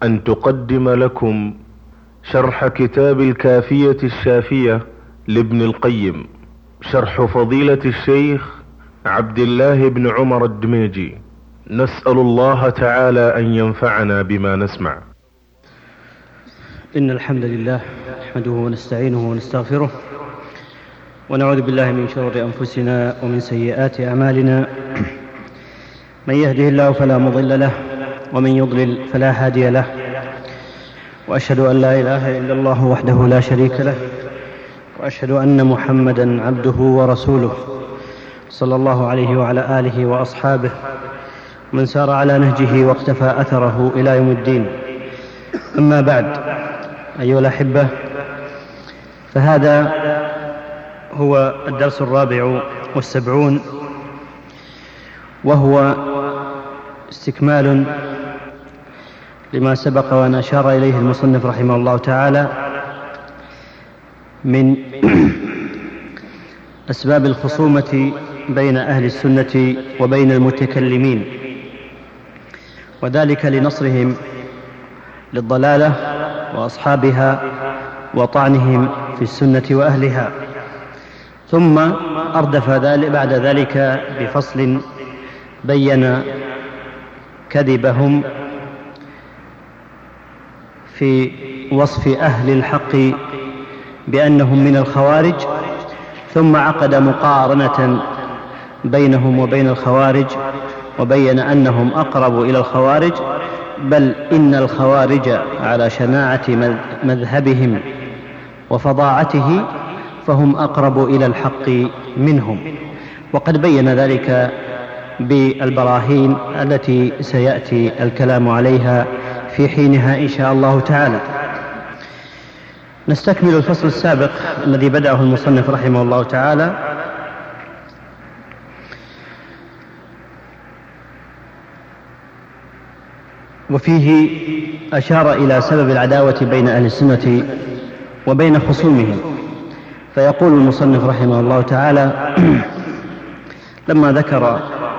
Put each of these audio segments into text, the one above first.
أن تقدم لكم شرح كتاب الكافية الشافية لابن القيم، شرح فضيلة الشيخ عبد الله بن عمر الدميجي. نسأل الله تعالى أن ينفعنا بما نسمع. إن الحمد لله نحمده ونستعينه ونستغفره، ونعوذ بالله من شرور أنفسنا ومن سيئات أعمالنا. من يهده الله فلا مضل له، ومن يضلل فلا هادي له، وأشهد أن لا إله إلا الله وحده لا شريك له، وأشهد أن محمدا عبده ورسوله صلى الله عليه وعلى آله وأصحابه من سار على نهجه واقتفى أثره إلى يوم الدين. أما بعد، أيها الأحبة، فهذا هو الدرس 74، وهو استكمال لما سبق وأن أشار إليه المصنف رحمه الله تعالى من أسباب الخصومة بين أهل السنة وبين المتكلمين، وذلك لنصرهم للضلالة وأصحابها وطعنهم في السنة وأهلها. ثم أردف بعد ذلك بفصل بين كذبهم في وصف أهل الحق بأنهم من الخوارج، ثم عقد مقارنة بينهم وبين الخوارج، وبين أنهم أقرب إلى الخوارج، بل إن الخوارج على شناعة مذهبهم وفظاعته فهم أقرب إلى الحق منهم، وقد بين ذلك بالبراهين التي سيأتي الكلام عليها في حينها إن شاء الله تعالى. نستكمل الفصل السابق الذي بدأه المصنف رحمه الله تعالى، وفيه أشار إلى سبب العداوة بين أهل السنة وبين خصومهم. فيقول المصنف رحمه الله تعالى لما ذكر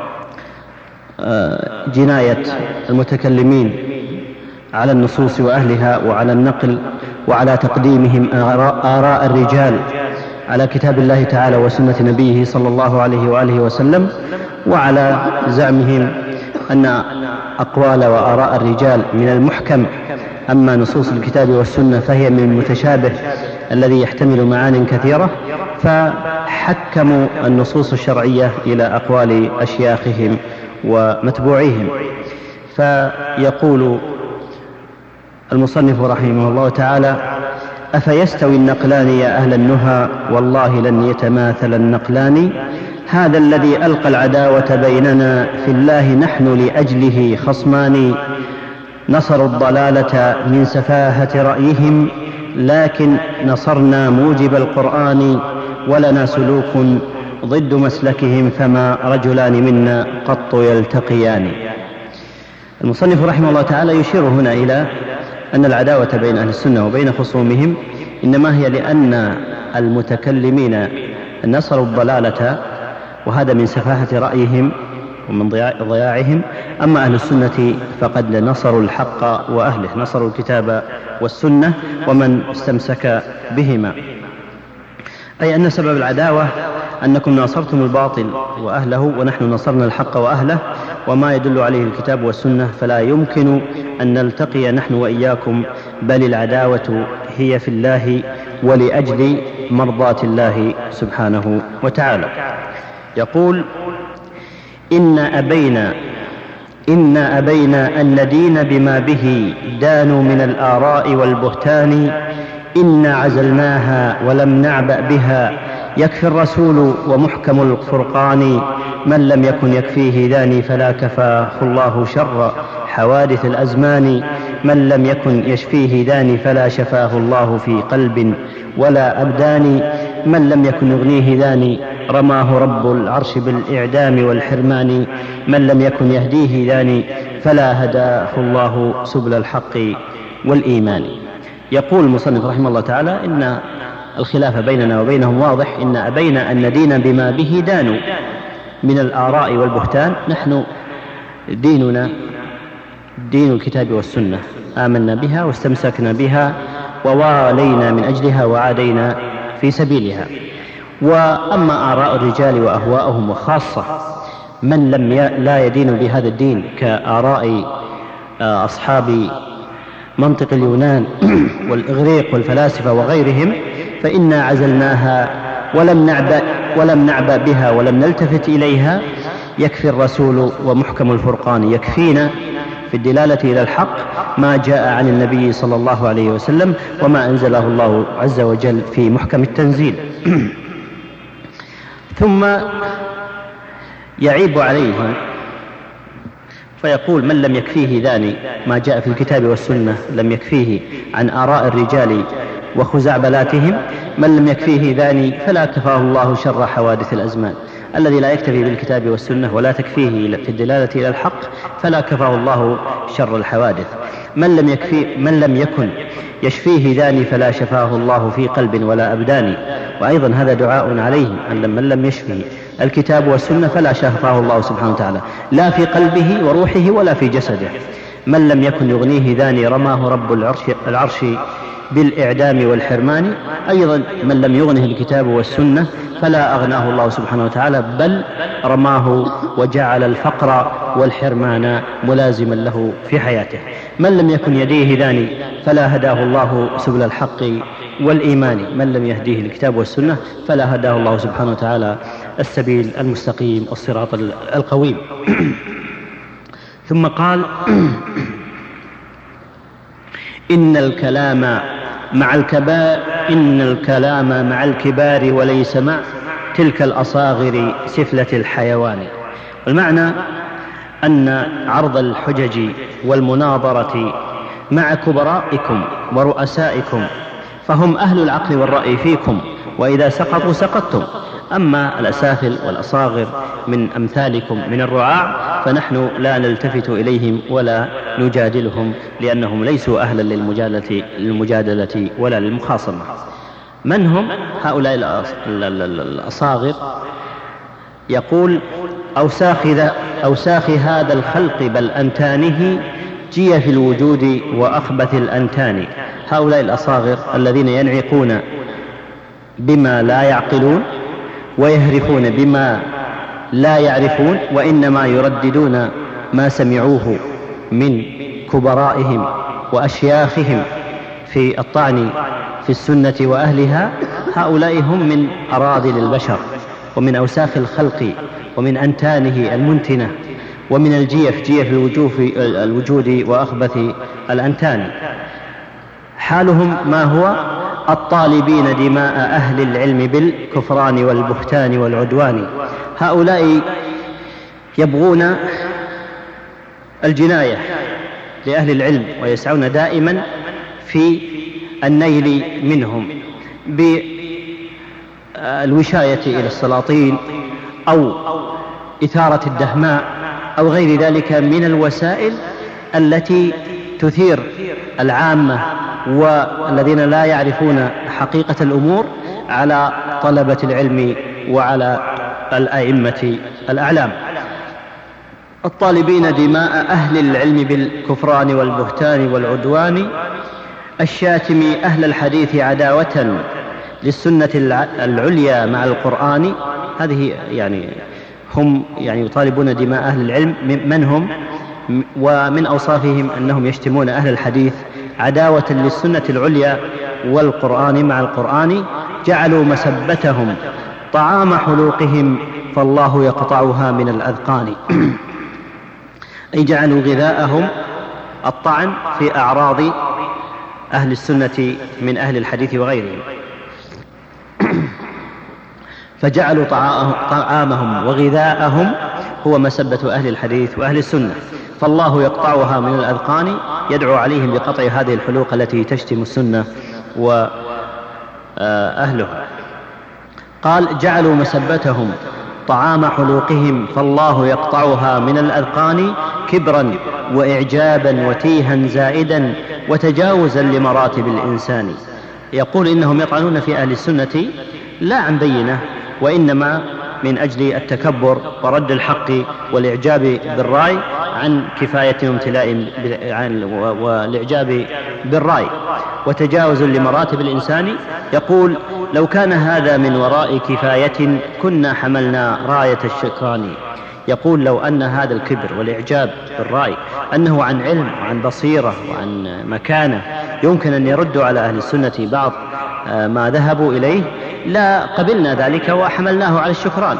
جناية المتكلمين على النصوص وأهلها وعلى النقل وعلى تقديمهم آراء الرجال على كتاب الله تعالى وسنة نبيه صلى الله عليه وآله وسلم، وعلى زعمهم أن أقوال وآراء الرجال من المحكم، أما نصوص الكتاب والسنة فهي من المتشابه الذي يحتمل معان كثيرة، فحكموا النصوص الشرعية إلى أقوال أشياخهم ومتبوعيهم. فيقول المصنف رحمه الله تعالى: أفيستوي النقلان يا أهل النهى، والله لن يتماثل النقلان. هذا الذي ألقى العداوة بيننا في الله، نحن لأجله خصمان. نصروا الضلالة من سفاهة رأيهم، لكن نصرنا موجب القرآن. ولنا سلوك ضد مسلكهم، فما رجلان منا قط يلتقيان. المصنف رحمه الله تعالى يشير هنا إلى أن العداوة بين أهل السنة وبين خصومهم إنما هي لأن المتكلمين نصروا الضلالة، وهذا من سفاهة رأيهم ومن ضياعهم. أما أهل السنة فقد نصروا الحق وأهله، نصروا الكتاب والسنة ومن استمسك بهما، أي أن سبب العداوة أنكم ناصرتم الباطل وأهله، ونحن نصرنا الحق وأهله، وما يدل عليه الكتاب والسنة، فلا يمكن أن نلتقي نحن وإياكم، بل العداوة هي في الله ولأجل مرضاة الله سبحانه وتعالى. يقول: إن أبينا أن ندين بما به دانوا من الآراء والبهتان. إنا عزلناها ولم نعبأ بها، يكفي الرسول ومحكم الفرقان. من لم يكن يكفيه داني، فلا كفاه الله شر حوادث الأزمان. من لم يكن يشفيه داني، فلا شفاه الله في قلب ولا أبدان. من لم يكن يغنيه داني، رماه رب العرش بالإعدام والحرمان. من لم يكن يهديه داني، فلا هداه الله سبل الحق والإيمان. يقول المصنف رحمه الله تعالى: إن الخلاف بيننا وبينهم واضح. إن أبينا أن ندين بما به دانوا من الآراء والبهتان. نحن ديننا دين الكتاب والسنة، آمنا بها واستمسكنا بها ووالينا من أجلها وعادينا في سبيلها. وأما آراء الرجال وأهواءهم، وخاصة من لا يدين بهذا الدين كآراء أصحاب منطق اليونان والإغريق والفلاسفة وغيرهم، فإنا عزلناها ولم نعبأ بها ولم نلتفت إليها. يكفي الرسول ومحكم الفرقان، يكفينا في الدلالة إلى الحق ما جاء عن النبي صلى الله عليه وسلم وما أنزله الله عز وجل في محكم التنزيل. ثم يعيب عليهم فيقول: من لم يكفيه ذاني ما جاء في الكتاب والسنة، لم يكفيه عن آراء الرجال وخزعبلاتهم، من لم يكفيه ذاني فلا كفاه الله شر حوادث الأزمان. الذي لا يكتفي بالكتاب والسنة ولا تكفيه في الدلالة إلى الحق فلا كفاه الله شر الحوادث. من لم يكن يشفيه ذاني فلا شفاه الله في قلب ولا أبدان. وأيضا هذا دعاء عليهم، أن من لم يشفه الكتاب والسنة فلا شفاه الله سبحانه وتعالى، لا في قلبه وروحه ولا في جسده. من لم يكن يغنيه ذاني رماه رب العرش بالإعدام والحرمان. أيضا من لم يغنه الكتاب والسنة فلا أغناه الله سبحانه وتعالى، بل رماه وجعل الفقر والحرمان ملازما له في حياته. من لم يكن يديه ذاني فلا هداه الله سبل الحق والإيمان. من لم يهديه الكتاب والسنة فلا هداه الله سبحانه وتعالى السبيل المستقيم، الصراط القويم. ثم قال: إن الكلام مع الكبار وليس مع تلك الأصاغر سفلة الحيوان. والمعنى أن عرض الحجج والمناظرة مع كبرائكم ورؤسائكم فهم أهل العقل والرأي فيكم، وإذا سقطوا سقطتم. أما الأسافل والأصاغر من أمثالكم من الرعاع فنحن لا نلتفت إليهم ولا نجادلهم، لأنهم ليسوا أهلا للمجادلة ولا للمخاصمة. من هم هؤلاء الأصاغر؟ يقول: أوساخ هذا الخلق بل أنتانه جي في الوجود وأخبث الأنتان. هؤلاء الأصاغر الذين ينعقون بما لا يعقلون ويهرفون بما لا يعرفون، وإنما يرددون ما سمعوه من كبرائهم وأشياخهم في الطعن في السنة وأهلها. هؤلاء هم من أراذل البشر ومن أوساخ الخلق ومن أنتانه المنتنة ومن جيف الوجود وأخبث الأنتان. حالهم ما هو؟ الطالبين دماء أهل العلم بالكفران والبهتان والعدوان. هؤلاء يبغون الجناية لأهل العلم ويسعون دائما في النيل منهم بالوشاية إلى السلاطين أو إثارة الدهماء أو غير ذلك من الوسائل التي تثير العامة والذين لا يعرفون حقيقة الأمور على طلبة العلم وعلى الأئمة الأعلام. الطالبين دماء أهل العلم بالكفران والبهتان والعدوان، الشاتم أهل الحديث عداوة للسنة العليا مع القرآن. هذه هم يطالبون دماء أهل العلم. من هم؟ ومن أوصافهم أنهم يشتمون أهل الحديث عداوة للسنة العليا والقرآن مع القرآن. جعلوا مسبتهم طعام حلوقهم فالله يقطعها من الأذقان. أي جعلوا غذاءهم الطعن في أعراض أهل السنة من أهل الحديث وغيرهم، فجعلوا طعامهم وغذاءهم هو مسبة أهل الحديث وأهل السنة، فالله يقطعها من الأذقان، يدعو عليهم بقطع هذه الحلوق التي تشتم السنة وأهلها. قال: جعلوا مسبتهم طعام حلوقهم فالله يقطعها من الأذقان، كبرا وإعجابا وتيها زائدا وتجاوزا لمراتب الإنسان. يقول إنهم يطعنون في أهل السنة لا عن بينة، وإنما من أجل التكبر ورد الحق والإعجاب بالرأي عن كفاية وامتلاء والإعجاب بالرأي وتجاوز لمراتب الإنسان، يقول: لو كان هذا من وراء كفاية كنا حملنا راية الشكران. يقول: لو أن هذا الكبر والإعجاب بالرأي أنه عن علم وعن بصيرة وعن مكانة يمكن أن يردوا على أهل السنة بعض ما ذهبوا إليه لا قبلنا ذلك وحملناه على الشكران،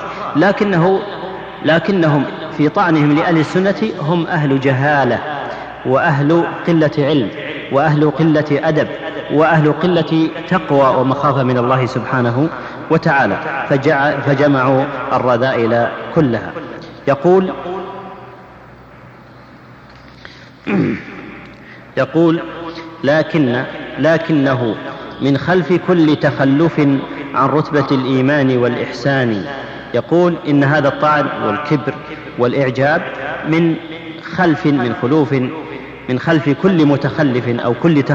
لكنهم في طعنهم لأهل السنة هم أهل جهالة وأهل قلة علم وأهل قلة أدب وأهل قلة تقوى ومخافة من الله سبحانه وتعالى، فجمعوا الرذائل كلها. يقول: لكنه من خلف كل تخلف عن رتبة الإيمان والإحسان. يقول: إن هذا الطعن والكبر والإعجاب من خلف كل متخلف أو كل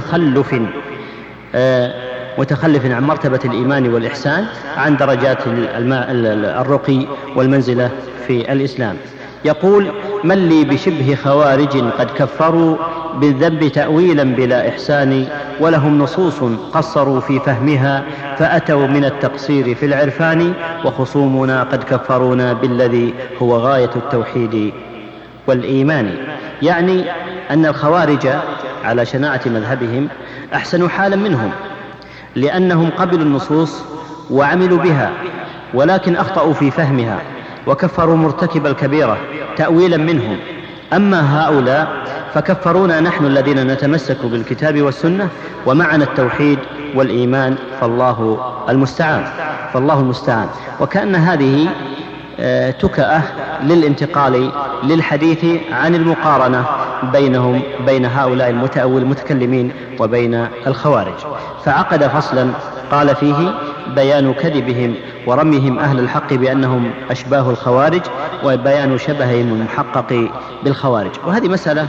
متخلف عن مرتبة الإيمان والإحسان، عن درجات الرقي والمنزلة في الإسلام. يقول: من لي بشبه خوارج قد كفروا بالذنب تأويلا بلا إحسان، ولهم نصوص قصروا في فهمها فأتوا من التقصير في العرفان، وخصومنا قد كفرونا بالذي هو غاية التوحيد والإيمان. يعني أن الخوارج على شناعة مذهبهم أحسن حالا منهم، لأنهم قبلوا النصوص وعملوا بها، ولكن أخطأوا في فهمها وكفروا مرتكب الكبيرة تأويلا منهم. أما هؤلاء فكفرونا نحن الذين نتمسك بالكتاب والسنة ومعنا التوحيد والإيمان، فالله المستعان. وكأن هذه تكأة للانتقال للحديث عن المقارنة بين هؤلاء المتكلمين وبين الخوارج، فعقد فصلا قال فيه: بيان كذبهم ورميهم أهل الحق بأنهم أشباه الخوارج، وبيان شبههم المحقق بالخوارج. وهذه مسألة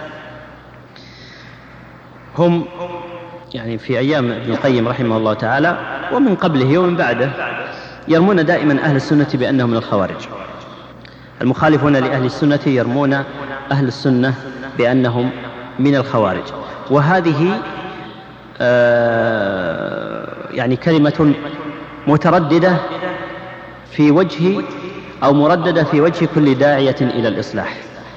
هم يعني في أيام ابن القيم رحمه الله تعالى ومن قبله ومن بعده يرمون دائما أهل السنة بأنهم من الخوارج. المخالفون لأهل السنة يرمون أهل السنة بأنهم من الخوارج، وهذه يعني كلمة مترددة في وجه أو مرددة في وجه كل داعية إلى الإصلاح.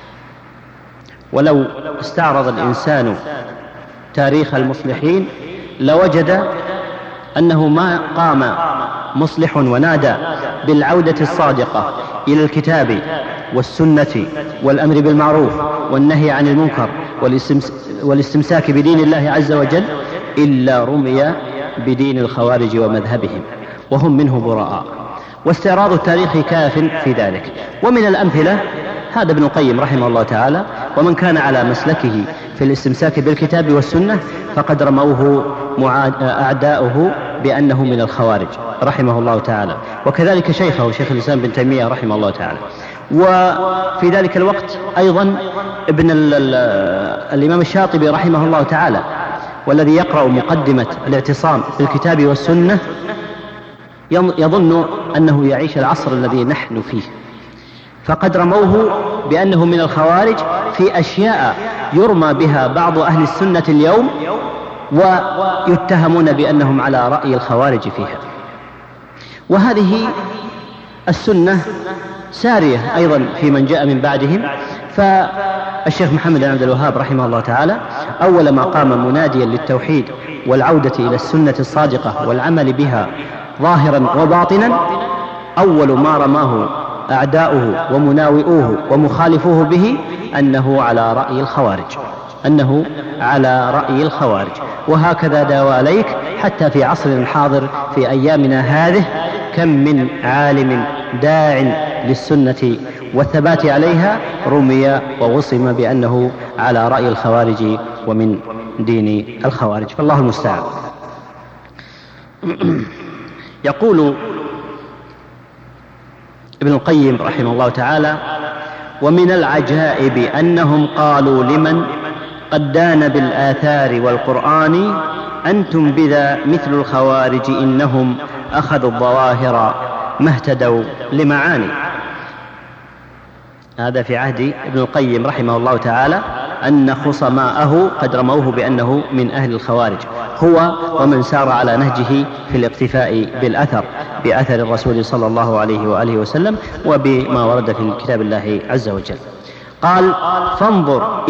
ولو استعرض الإنسان تاريخ المصلحين لوجد أنه ما قام مصلح ونادى بالعودة الصادقة إلى الكتاب والسنة والأمر بالمعروف والنهي عن المنكر والاستمساك بدين الله عز وجل إلا رمي بدين الخوارج ومذهبهم، وهم منه براء. واستعراض التاريخ كاف في ذلك. ومن الأمثلة هذا ابن القيم رحمه الله تعالى، ومن كان على مسلكه في الاستمساك بالكتاب والسنة فقد رموه أعداؤه بأنه من الخوارج رحمه الله تعالى، وكذلك شيخه شيخ الإسلام بن تيمية رحمه الله تعالى. وفي ذلك الوقت أيضا ابن الإمام الشاطبي رحمه الله تعالى، والذي يقرأ مقدمة الاعتصام بالكتاب والسنة يظن أنه يعيش العصر الذي نحن فيه، فقد رموه بأنه من الخوارج في أشياء يرمى بها بعض أهل السنة اليوم ويتهمون بأنهم على رأي الخوارج فيها. وهذه السنة سارية أيضا في من جاء من بعدهم. فالشيخ محمد بن عبد الوهاب رحمه الله تعالى أول ما قام مناديا للتوحيد والعودة إلى السنة الصادقة والعمل بها ظاهرا وباطنا، أول ما رماه أعداؤه ومناوئوه ومخالفوه به أنه على رأي الخوارج. وهكذا دواليك حتى في عصرنا الحاضر في أيامنا هذه كم من عالم داع للسنة والثبات عليها رمي ووصم بأنه على رأي الخوارج ومن دين الخوارج، فالله المستعان. يقول ابن القيم رحمه الله تعالى: ومن العجائب أنهم قالوا لمن قد دان بالآثار والقرآن أنتم بذا مثل الخوارج إنهم أخذوا الظواهر ما اهتدوا لمعاني. هذا في عهد ابن القيم رحمه الله تعالى، أن خصماءه قد رموه بأنه من أهل الخوارج، هو ومن سار على نهجه في الاقتفاء بأثر الرسول صلى الله عليه وآله وسلم وبما ورد في كتاب الله عز وجل. قال: فانظر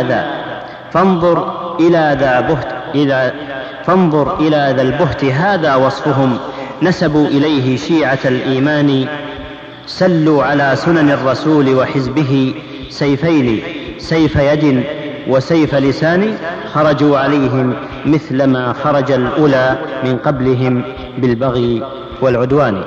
إلى ذا البهت هذا وصفهم، نسبوا إليه شيعة الإيمان، سلوا على سنن الرسول وحزبه سيفين، سيف يد وسيف لسان، خرجوا عليهم مثل ما خرج الأولى من قبلهم بالبغي والعدوان.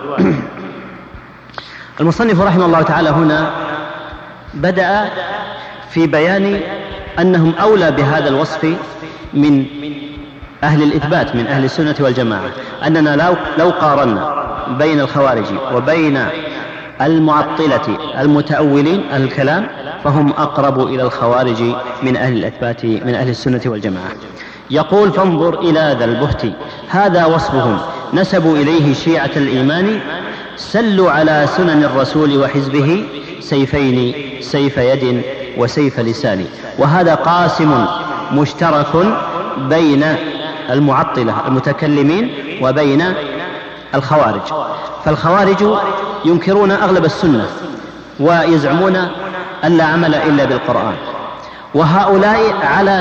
المصنف رحمه الله تعالى هنا بدأ في بيان أنهم أولى بهذا الوصف من أهل الإثبات، من أهل السنة والجماعة، أننا لو قارنا بين الخوارج وبين المعطلة المتأولين الكلام فهم أقرب إلى الخوارج من أهل الإثبات من أهل السنة والجماعة. يقول: فانظر إلى ذا البهت هذا وصفهم، نسبوا إليه شيعة الإيمان، سلوا على سنن الرسول وحزبه سيفين، سيف يد وسيف لسان. وهذا قاسم مشترك بين المعطلة المتكلمين وبين الخوارج. فالخوارج ينكرون أغلب السنة ويزعمون أن لا عمل إلا بالقرآن، وهؤلاء على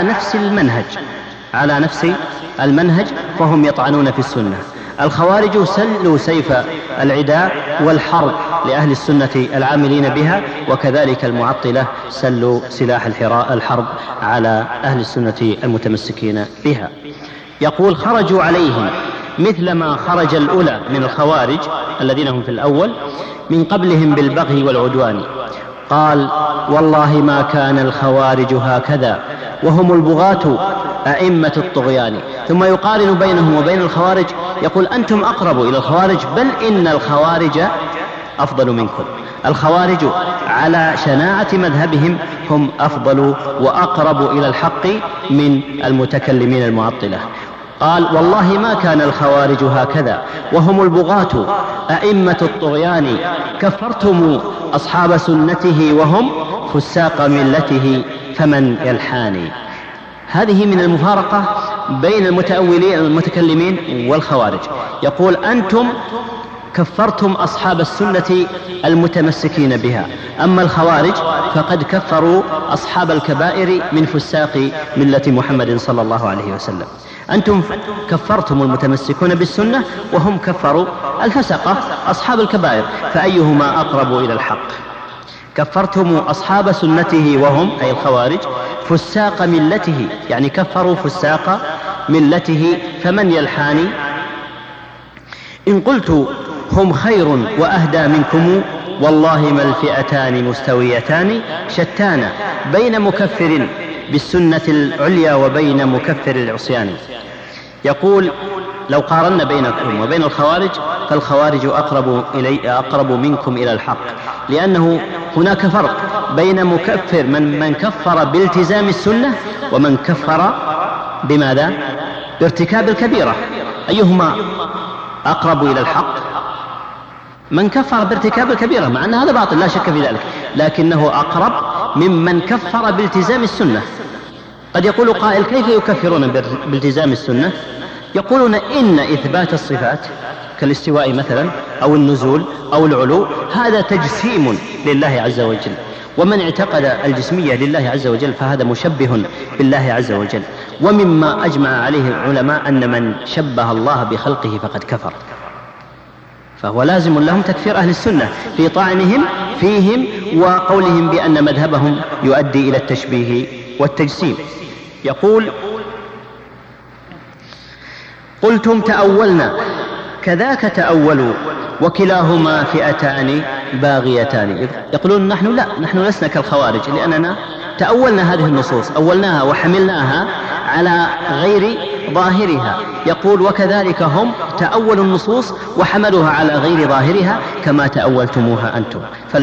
نفس المنهج فهم يطعنون في السنة. الخوارج سلوا سيف العداء والحرب لأهل السنة العاملين بها، وكذلك المعطلة سلوا سلاح الحرب على أهل السنة المتمسكين بها. يقول: خرجوا عليهم مثل ما خرج الأولى من الخوارج الذين هم في الأول من قبلهم بالبغي والعدوان. قال: والله ما كان الخوارج هكذا وهم البغاة أئمة الطغيان. ثم يقارن بينهم وبين الخوارج، يقول: أنتم أقرب إلى الخوارج، بل إن الخوارج أفضل منكم. الخوارج على شناعة مذهبهم هم أفضل وأقرب إلى الحق من المتكلمين المعطلة. قال: والله ما كان الخوارج هكذا وهم البغاة أئمة الطغيان، كفرتم أصحاب سنته وهم فساق ملته فمن يلحاني. هذه من المفارقة بين المتأولين المتكلمين والخوارج. يقول: أنتم كفرتم أصحاب السنة المتمسكين بها، أما الخوارج فقد كفروا أصحاب الكبائر من فساق ملة محمد صلى الله عليه وسلم. أنتم كفرتم المتمسكون بالسنة وهم كفروا الفسقة أصحاب الكبائر، فأيهما أقرب إلى الحق؟ كفرتم أصحاب سنته وهم أي الخوارج فساق ملته، يعني كفروا فساق ملته، فمن يلحاني؟ إن قلت هم خير وأهدى منكم، والله ما الفئتان مستويتان، شتان بين مكفر بالسنة العليا وبين مكفر العصيان. يقول: لو قارنا بينكم وبين الخوارج فالخوارج أقرب منكم إلى الحق، لأنه هناك فرق بين مكفر من كفر بالتزام السنة ومن كفر بماذا؟ بارتكاب الكبيرة. أيهما أقرب إلى الحق؟ من كفر بارتكاب الكبيرة، مع أن هذا باطل لا شك في ذلك، لكنه أقرب ممن كفر بالتزام السنة. قد يقول قائل: كيف يكفرون بالتزام السنة؟ يقولون إن إثبات الصفات كالاستواء مثلا أو النزول أو العلو هذا تجسيم لله عز وجل، ومن اعتقد الجسمية لله عز وجل فهذا مشبه بالله عز وجل. ومما أجمع عليه العلماء أن من شبه الله بخلقه فقد كفر، فهو لازم لهم تكفير أهل السنة في طعنهم فيهم وقولهم بأن مذهبهم يؤدي إلى التشبيه والتجسيم. يقول: قلتم تأولنا كذاك تأولوا، وكلاهما فئتان باغيتان. يقولون: نحن لسنا كالخوارج، لأننا تأولنا هذه النصوص، أولناها وحملناها على غير ظاهرها. يقول: وكذلك هم تأولوا النصوص وحملوها على غير ظاهرها كما تأولتموها أنتم.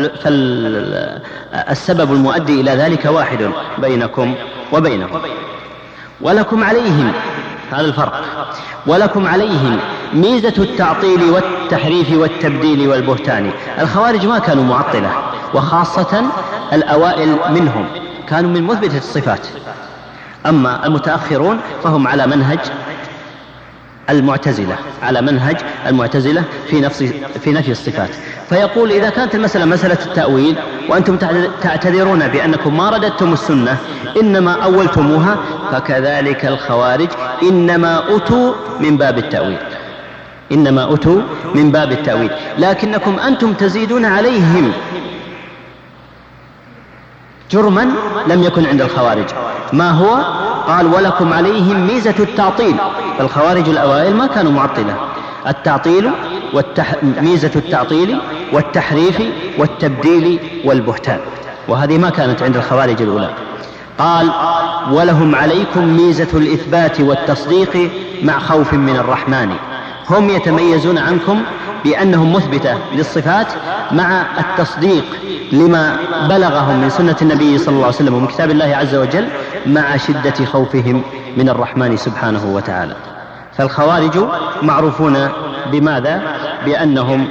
فالسبب المؤدي إلى ذلك واحد بينكم وبينهم. ولكم عليهم، هذا الفرق، ولكم عليهم ميزة التعطيل والتحريف والتبديل والبهتان. الخوارج ما كانوا معطلة، وخاصة الأوائل منهم كانوا من مثبتة الصفات، أما المتأخرون فهم على منهج المعتزلة في نفي الصفات. فيقول إذا كانت المسألة مسألة التأويل وأنتم تعتذرون بأنكم ما رددتم السنة إنما أولتموها، فكذلك الخوارج إنما أتوا من باب التأويل، لكنكم أنتم تزيدون عليهم جرما لم يكن عند الخوارج. ما هو؟ قال ولكم عليهم ميزة التعطيل. فالخوارج الأوائل ما كانوا معطلة، التعطيل ميزة التعطيل والتحريف والتبديل والبهتان، وهذه ما كانت عند الخوارج الأولى. قال ولهم عليكم ميزة الإثبات والتصديق مع خوف من الرحمن. هم يتميزون عنكم بأنهم مثبتة للصفات مع التصديق لما بلغهم من سنة النبي صلى الله عليه وسلم ومن كتاب الله عز وجل مع شدة خوفهم من الرحمن سبحانه وتعالى. فالخوارج معروفون بماذا؟ بأنهم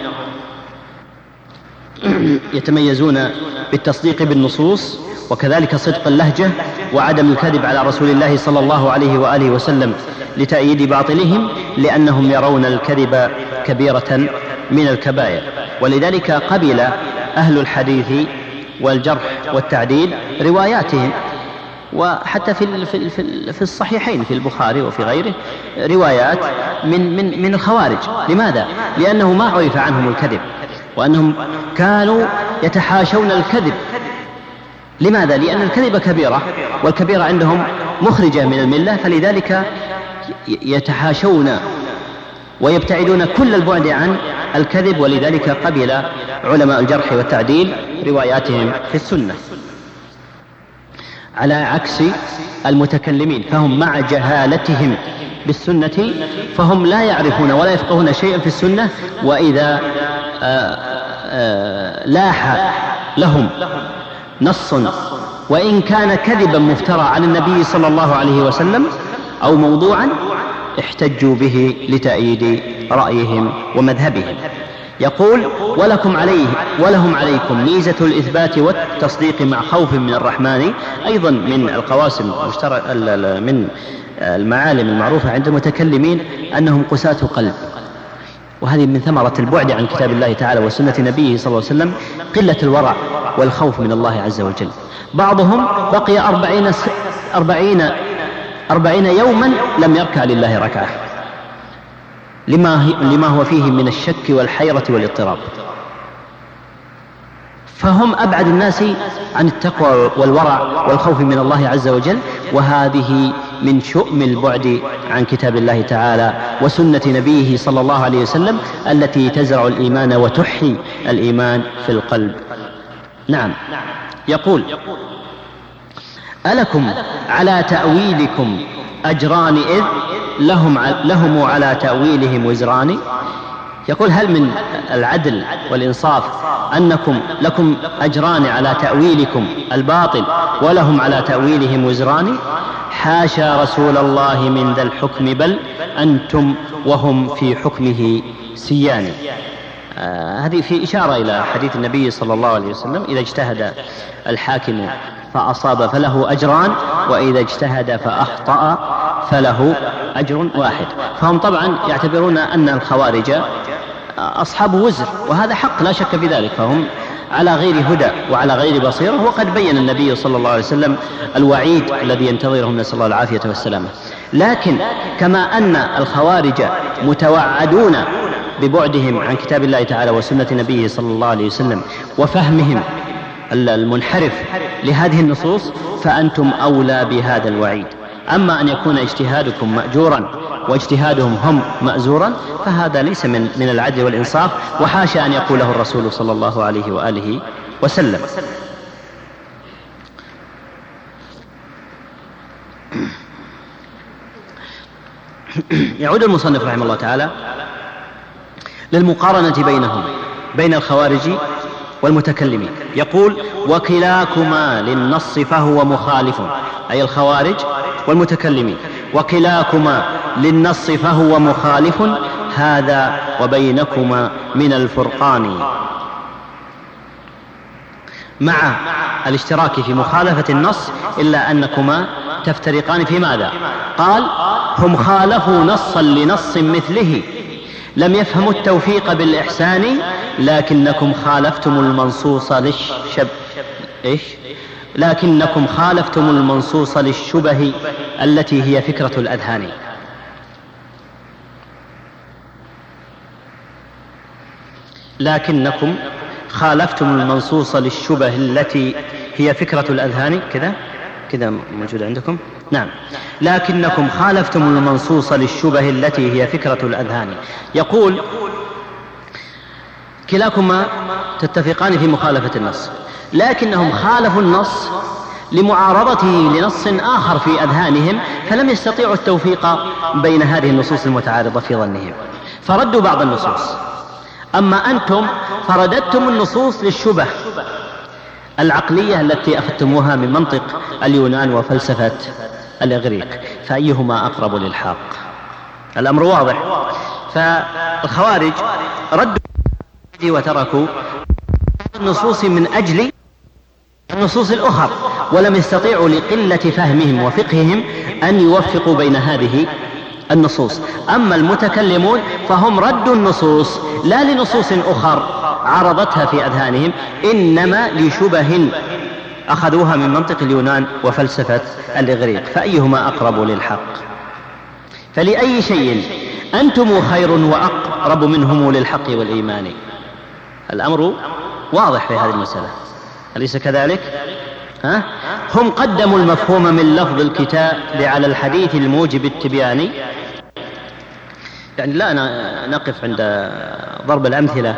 يتميزون بالتصديق بالنصوص، وكذلك صدق اللهجة وعدم الكذب على رسول الله صلى الله عليه وآله وسلم لتأييد باطلهم، لأنهم يرون الكذب كبيرة من الكبائر. ولذلك قبل أهل الحديث والجرح والتعديل رواياتهم، وحتى في الصحيحين في البخاري وفي غيره روايات من الخوارج. لماذا؟ لأنه ما عرف عنهم الكذب، وأنهم كانوا يتحاشون الكذب. لماذا؟ لأن الكذب كبيرة، والكبيرة عندهم مخرجة من الملة، فلذلك يتحاشون ويبتعدون كل البعد عن الكذب. ولذلك قبل علماء الجرح والتعديل رواياتهم في السنة، على عكس المتكلمين، فهم مع جهالتهم بالسنة فهم لا يعرفون ولا يفقهون شيئا في السنة، وإذا لاح لهم نص وإن كان كذبا مفترى عن النبي صلى الله عليه وسلم أو موضوعا احتجوا به لتأييد رأيهم ومذهبهم. يقول ولهم عليكم ميزة الإثبات والتصديق مع خوف من الرحمن. أيضا من القواسم من المعالم المعروفة عند المتكلمين أنهم قساة قلب، وهذه من ثمرة البعد عن كتاب الله تعالى وسنة نبيه صلى الله عليه وسلم قلة الورع والخوف من الله عز وجل. بعضهم بقي 40 يوما لم يركع لله ركعة لما هو فيه من الشك والحيرة والاضطراب، فهم أبعد الناس عن التقوى والورع والخوف من الله عز وجل. وهذه من شؤم البعد عن كتاب الله تعالى وسنة نبيه صلى الله عليه وسلم التي تزرع الإيمان وتحيي الإيمان في القلب. نعم. يقول ألكم على تأويلكم أجران إذ لهم على تأويلهم وزران. يقول هل من العدل والإنصاف أنكم لكم أجران على تأويلكم الباطل ولهم على تأويلهم وزران؟ حاشا رسول الله من ذا الحكم، بل أنتم وهم في حكمه سيان. هذه في إشارة إلى حديث النبي صلى الله عليه وسلم: إذا اجتهد الحاكم فأصاب فله أجران، وإذا اجتهد فأخطأ فله أجر واحد. فهم طبعا يعتبرون أن الخوارج أصحاب وزر، وهذا حق لا شك في ذلك، فهم على غير هدى وعلى غير بصيرة، وقد بين النبي صلى الله عليه وسلم الوعيد الذي ينتظرهم، نسأل الله العافية والسلامة. لكن كما أن الخوارج متوعدون ببعدهم عن كتاب الله تعالى وسنة نبيه صلى الله عليه وسلم وفهمهم المنحرف لهذه النصوص، فأنتم أولى بهذا الوعيد. أما أن يكون اجتهادكم مأجورا واجتهادهم هم مأزورا فهذا ليس من العدل والإنصاف، وحاشا أن يقوله الرسول صلى الله عليه وآله وسلم. يعود المصنف رحمه الله تعالى للمقارنة بينهم بين الخوارج والمتكلمين. يقول: وكلاكما للنص فهو مخالف، أي الخوارج والمتكلمين، وكلاكما للنص فهو مخالف، هذا وبينكما من الفرقان. مع الاشتراك في مخالفة النص إلا أنكما تفترقان في ماذا؟ قال هم خالفوا نصا لنص مثله لم يفهموا التوفيق بالإحسان لكنكم خالفتم المنصوص لكنكم خالفتم المنصوص للشبه التي هي فكرة الأذهان. لكنكم خالفتم المنصوص للشبه التي هي فكرة الأذهان. كذا موجود عندكم؟ نعم. لكنكم خالفتم المنصوص للشبه التي هي فكرة الأذهان. يقول كلاكما تتفقان في مخالفة النص، لكنهم خالفوا النص لمعارضته لنص آخر في أذهانهم فلم يستطيعوا التوفيق بين هذه النصوص المتعارضة في ظنهم فردوا بعض النصوص. أما أنتم فرددتم النصوص للشبه العقلية التي أخذتموها من منطق اليونان وفلسفة الإغريق، فأيهما أقرب للحق؟ الأمر واضح. فالخوارج ردوا وتركوا النصوص من أجل النصوص الأخرى ولم يستطيعوا لقلة فهمهم وفقههم أن يوفقوا بين هذه النصوص. أما المتكلمون فهم ردوا النصوص لا لنصوص أخرى عرضتها في أذهانهم، إنما لشبه أخذوها من منطق اليونان وفلسفة الإغريق، فأيهما أقرب للحق؟ فلأي شيء أنتم خير وأقرب منهم للحق والإيمان؟ الأمر واضح في هذه المسألة، أليس كذلك؟ هم قدموا المفهوم من لفظ الكتاب على الحديث الموجب التبيان. يعني لا نقف عند ضرب الأمثلة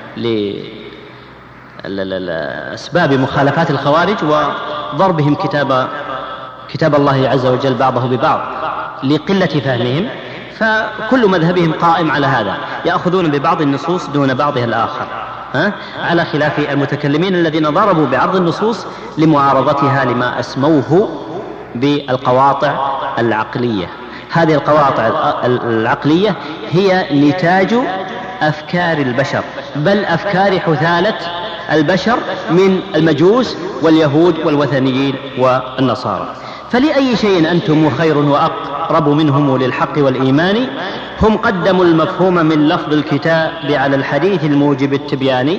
لأسباب مخالفات الخوارج وضربهم كتاب الله عز وجل بعضه ببعض لقلة فهمهم، فكل مذهبهم قائم على هذا، يأخذون ببعض النصوص دون بعضها الآخر، على خلاف المتكلمين الذين ضربوا بعض النصوص لمعارضتها لما أسموه بالقواطع العقلية. هذه القواطع العقلية هي نتاج أفكار البشر، بل أفكار حثالة البشر من المجوس واليهود والوثنيين والنصارى. فلأي شيء أنتم خير وأقرب منهم للحق والإيمان؟ هم قدموا المفهوم من لفظ الكتاب على الحديث الموجب التبيان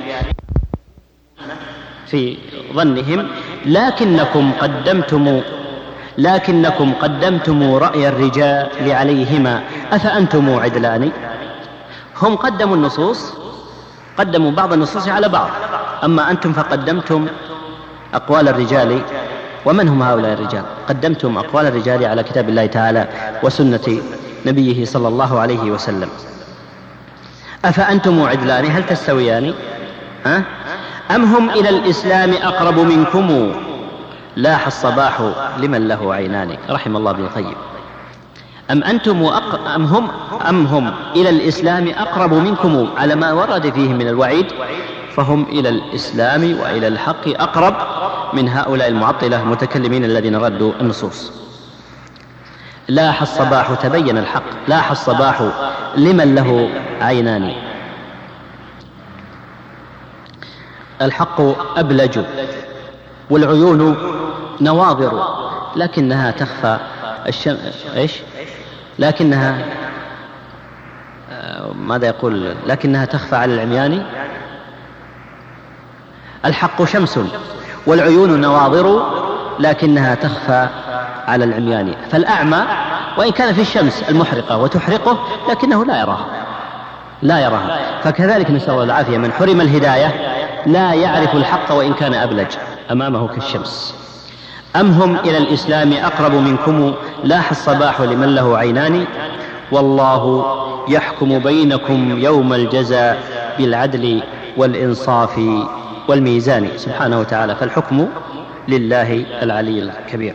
في ظنهم، لكنكم قدمتم رأي الرجال عليهما أفأنتم عدلان. هم قدموا بعض النصوص على بعض، أما أنتم فقدمتم أقوال الرجال. ومن هم هؤلاء الرجال؟ قدمتم أقوال الرجال على كتاب الله تعالى وسنة نبيه صلى الله عليه وسلم. أفأنتم عدلان هل تستويان؟ أم هم إلى الإسلام أقرب منكم؟ لاح الصباح لمن له عينان. رحم الله ابن القيم. أم هم إلى الإسلام أقرب منكم على ما ورد فيه من الوعيد، فهم إلى الإسلام وإلى الحق أقرب من هؤلاء المعطلة المتكلمين الذين ردوا النصوص. لاح الصباح تبين الحق، لاح الصباح لمن له عينان. الحق أبلج والعيون نواظر لكنها تخفى لكنها ماذا يقول؟ لكنها تخفى على العميان. الحق شمس والعيون نواظر لكنها تخفى على العميان. فالأعمى وإن كان في الشمس المحرقة وتحرقه لكنه لا يراها. فكذلك نسأل الله العافية من حرم الهداية لا يعرف الحق وإن كان أبلج أمامه كالشمس. أم هم إلى الإسلام أقرب منكم؟ لاح الصباح لمن له عينان. والله يحكم بينكم يوم الجزاء بالعدل والإنصاف والميزان سبحانه وتعالى، فالحكم لله العلي الكبير.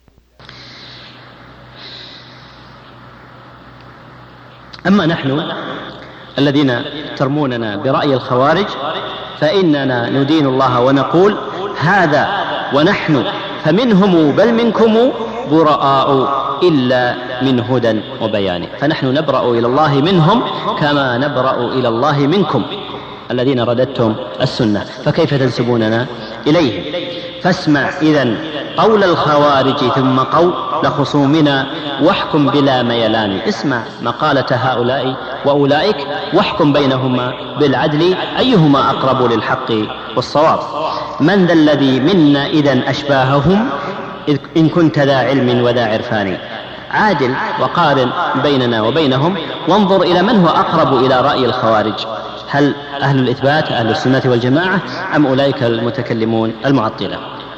أما نحن الذين ترموننا برأي الخوارج فإننا ندين الله ونقول هذا ونحن فمنهم بل منكم براء إلا من هدى وبيان. فنحن نبرأ إلى الله منهم كما نبرأ إلى الله منكم الذين رددتم السنة، فكيف تنسبوننا إليهم. فاسمع إذن قول الخوارج ثم قول خصومنا واحكم بلا ميلان. اسمع مقالة هؤلاء وأولئك واحكم بينهما بالعدل أيهما أقرب للحق والصواب. من ذا الذي منا إذن أشباههم إن كنت ذا علم وذا عرفان. عادل وقارن بيننا وبينهم وانظر إلى من هو أقرب إلى رأي الخوارج، هل أهل الإثبات أهل السنة والجماعة أم أولئك المتكلمون المعطلة.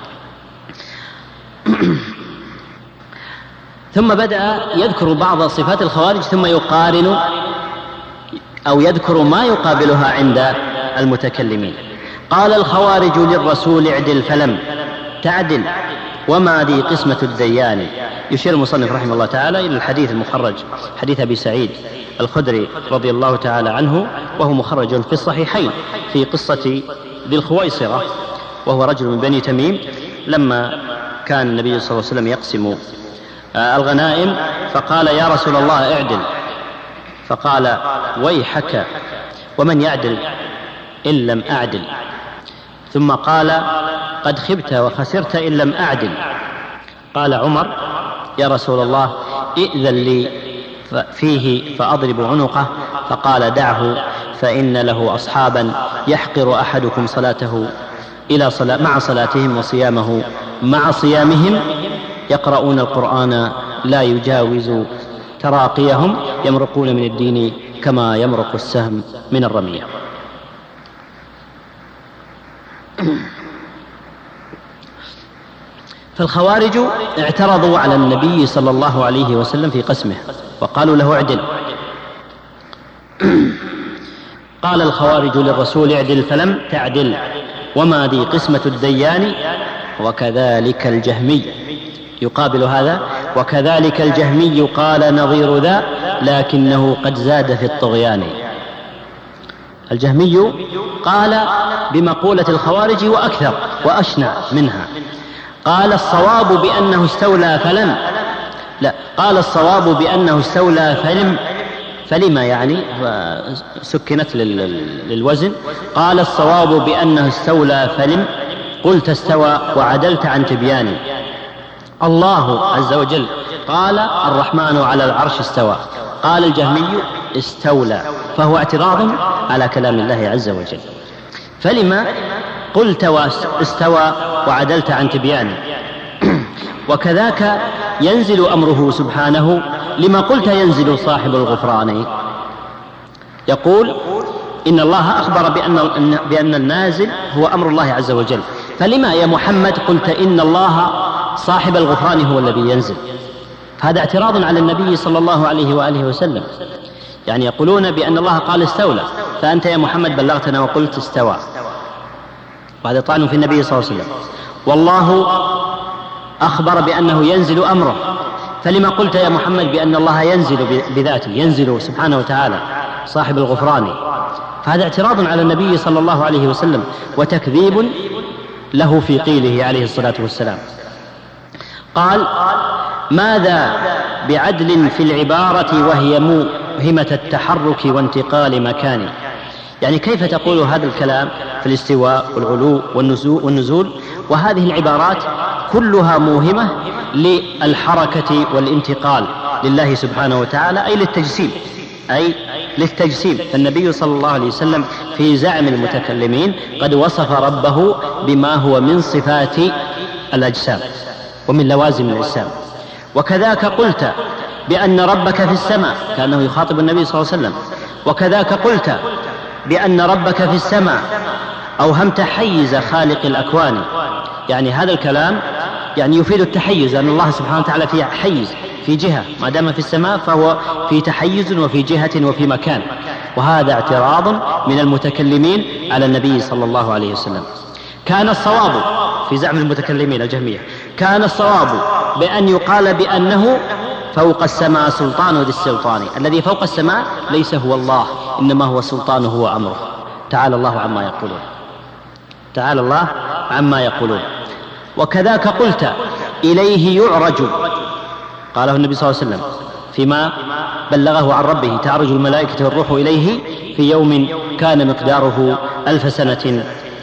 ثم بدأ يذكر بعض صفات الخوارج ثم يقارن أو يذكر ما يقابلها عند المتكلمين. قال الخوارج للرسول اعدل فلم تعدل وما ذي قسمة الديان. يشير المصنف رحمه الله تعالى إلى الحديث المخرج حديث أبي سعيد الخدري رضي الله تعالى عنه، وهو مخرج في الصحيحين في قصة ذي الخويصرة، وهو رجل من بني تميم لما كان النبي صلى الله عليه وسلم يقسم الغنائم فقال يا رسول الله اعدل، فقال ويحك ومن يعدل إن لم أعدل، ثم قال قد خبت وخسرت إن لم أعدل. قال عمر يا رسول الله ائذن لي فيه فأضرب عنقه، فقال دعه فإن له أصحابا يحقر أحدكم صلاته مع صلاتهم وصيامه مع صيامهم، يقرؤون القرآن لا يجاوز تراقيهم، يمرقون من الدين كما يمرق السهم من الرمية. فالخوارج اعترضوا على النبي صلى الله عليه وسلم في قسمه وقالوا له اعدل. قال الخوارج للرسول اعدل فلم تعدل وما ذي قسمة الديان. وكذلك الجهمي يقابل هذا، وكذلك الجهمي قال نظير ذا لكنه قد زاد في الطغيان. الجهمي قال بمقولة الخوارج وأكثر وأشنع منها. قال الصواب بأنه استولى فلم، لا قال الصواب بأنه استولى فلما يعني سكنت للوزن. قال الصواب بأنه استولى فلم قلت استوى وعدلت عن تبياني. الله عز وجل قال الرحمن على العرش استوى، قال الجهمي استولى، فهو اعتراض على كلام الله عز وجل. فلما قلت واستوى وعدلت عن تبياني. وكذاك ينزل أمره سبحانه لما قلت ينزل صاحب الغفران. يقول إن الله أخبر بأن النازل هو أمر الله عز وجل، فلما يا محمد قلت إن الله صاحب الغفران هو الذي ينزل؟ هذا اعتراض على النبي صلى الله عليه وآله وسلم. يعني يقولون بأن الله قال استولى، فأنت يا محمد بلغتنا وقلت استوى، وهذا طعن في النبي صلى الله عليه وسلم. والله أخبر بأنه ينزل أمره، فلما قلت يا محمد بأن الله ينزل بذاته، ينزل سبحانه وتعالى صاحب الغفران؟ فهذا اعتراض على النبي صلى الله عليه وسلم وتكذيب له في قيله عليه الصلاة والسلام. قال ماذا بعدل في العبارة وهي موهمة التحرك وانتقال مكان. يعني كيف تقول هذا الكلام في الاستواء والعلو والنزول وهذه العبارات كلها موهمة للحركة والانتقال لله سبحانه وتعالى، أي للتجسيم. فالنبي صلى الله عليه وسلم في زعم المتكلمين قد وصف ربه بما هو من صفات الأجسام ومن لوازم الأجسام. وكذاك قلت بأن ربك في السماء، كأنه يخاطب النبي صلى الله عليه وسلم. وكذاك قلت بأن ربك في السماء، أوهمت حيز خالق الأكوان. يعني هذا الكلام يعني يفيد التحيز، أن الله سبحانه وتعالى في حيز في جهة، ما دام في السماء فهو في تحيز وفي جهة وفي مكان. وهذا اعتراض من المتكلمين على النبي صلى الله عليه وسلم. كان الصواب في زعم المتكلمين الجهمية، كان الصواب بأن يقال بأنه فوق السماء سلطان ذي السلطان. الذي فوق السماء ليس هو الله، إنما هو سلطانه وأمره. تعالى الله عما يقولون، تعالى الله عما يقولون. وكذاك قلت إليه يعرج، قاله النبي صلى الله عليه وسلم فيما بلغه عن ربه، تعرج الملائكة والروح إليه في يوم كان مقداره 1000 سنة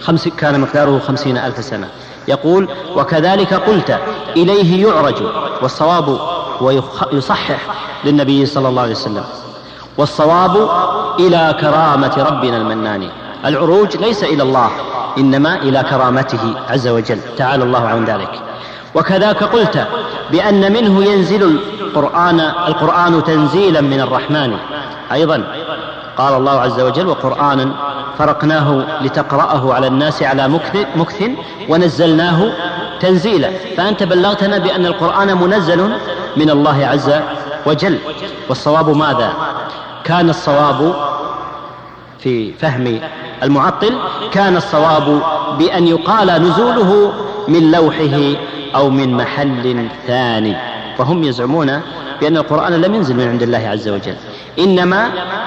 كان مقداره 50,000 سنة. يقول: وكذلك قلت إليه يعرج، والصواب ويصحح للنبي صلى الله عليه وسلم، والصواب إلى كرامة ربنا المنان. العروج ليس إلى الله، إنما إلى كرامته عز وجل، تعالى الله عن ذلك. وكذاك قلت بأن منه ينزل القرآن تنزيلا من الرحمن. أيضا قال الله عز وجل: وقرآنا فرقناه لتقرأه على الناس على مكث ونزلناه تنزيلا. فأنت بلغتنا بأن القرآن منزل من الله عز وجل. والصواب ماذا؟ كان الصواب في فهم المعطل، كان الصواب بأن يقال نزوله من لوحه أو من محل ثاني. فهم يزعمون بأن القرآن لم ينزل من عند الله عز وجل، إنما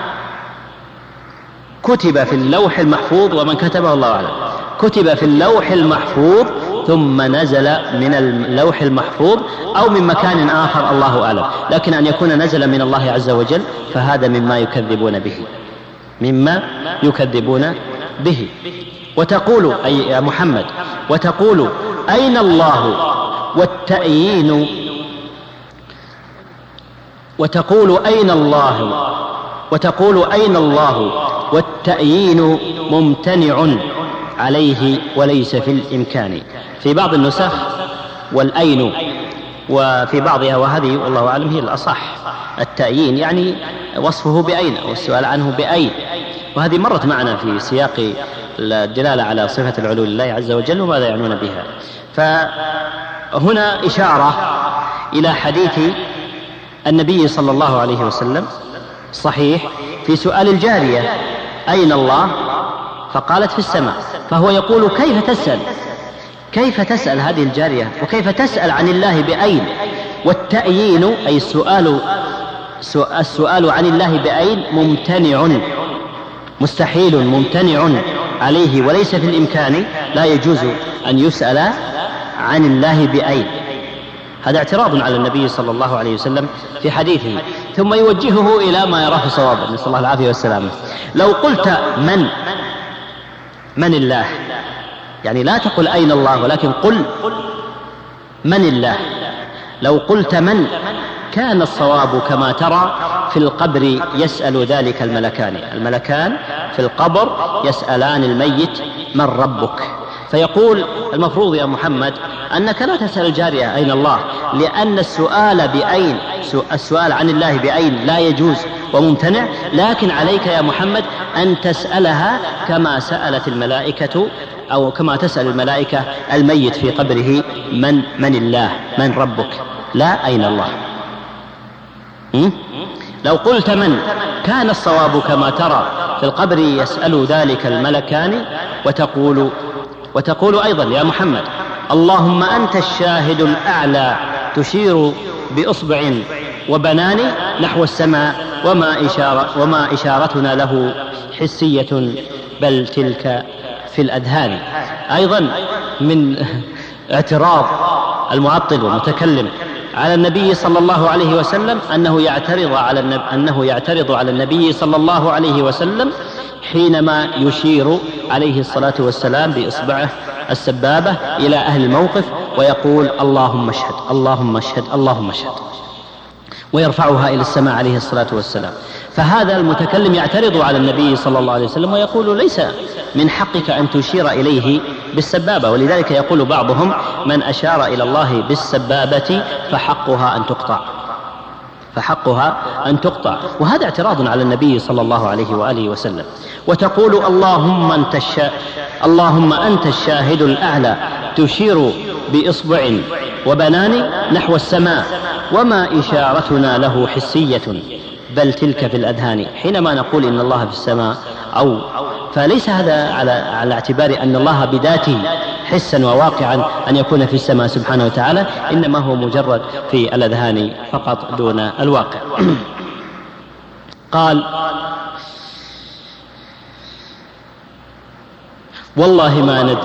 كتب في اللوح المحفوظ، ومن كتبه الله أعلم، كتب في اللوح المحفوظ ثم نزل من اللوح المحفوظ أو من مكان آخر، الله أعلم. لكن أن يكون نزل من الله عز وجل فهذا مما يكذبون به. وتقول أي يا محمد، وتقول أين الله والتأيين، وتقول أين الله والتأيين ممتنع عليه وليس في الإمكان. في بعض النسخ والأين، وفي بعضها، وهذه والله أعلم هي الأصح، التأيين يعني وصفه بأين أو السؤال عنه بأين، وهذه مرت معنا في سياق الدلالة على صفة العلو لله عز وجل وماذا يعنون بها. فهنا إشارة إلى حديث النبي صلى الله عليه وسلم صحيح في سؤال الجارية: أين الله؟ فقالت: في السماء. فهو يقول: كيف تسأل هذه الجارية، وكيف تسأل عن الله بأين؟ والتأيين أي السؤال عن الله بأين ممتنع، مستحيل، ممتنع عليه وليس في الإمكان، لا يجوز أن يسأل عن الله بأين. هذا اعتراض على النبي صلى الله عليه وسلم في حديثه، ثم يوجهه إلى ما يراه صوابا، نسأل الله العافية والسلامة. لو قلت من الله، يعني لا تقل أين الله، ولكن قل من الله. لو قلت من، كان الصواب كما ترى في القبر يسأل ذلك الملكان في القبر يسألان الميت: من ربك؟ فيقول: المفروض يا محمد أنك لا تسأل الجارية أين الله، لأن السؤال عن الله بأين لا يجوز وممتنع، لكن عليك يا محمد أن تسألها كما سألت الملائكة، أو كما تسأل الملائكة الميت في قبره: من الله، من ربك، لا أين الله. لو قلت من، كان الصواب كما ترى في القبر يسأل ذلك الملكان، وتقول أيضا يا محمد: اللهم أنت الشاهد الأعلى تشير بإصبع وبنان نحو السماء، وما إشارتنا له حسية بل تلك في الأذهان. أيضا من اعتراض المعطل والمتكلم على النبي صلى الله عليه وسلم أنه يعترض على النبي صلى الله عليه وسلم حينما يشير عليه الصلاة والسلام بإصبعه السبابة إلى أهل الموقف ويقول: اللهم اشهد، اللهم اشهد، اللهم اشهد، ويرفعها إلى السماء عليه الصلاة والسلام. فهذا المتكلم يعترض على النبي صلى الله عليه وسلم ويقول: ليس من حقك أن تشير إليه بالسبابة. ولذلك يقول بعضهم: من أشار إلى الله بالسبابة فحقها أن تقطع. وهذا اعتراض على النبي صلى الله عليه وآله وسلم. وتقول: اللهم أنت الشاهد الأعلى تشير بإصبع وبنان نحو السماء، وما إشارتنا له حسية بل تلك في الأذهان. حينما نقول إن الله في السماء فليس هذا على اعتبار أن الله بذاته حسا وواقعا أن يكون في السماء سبحانه وتعالى، إنما هو مجرد في الأذهان فقط دون الواقع. قال: والله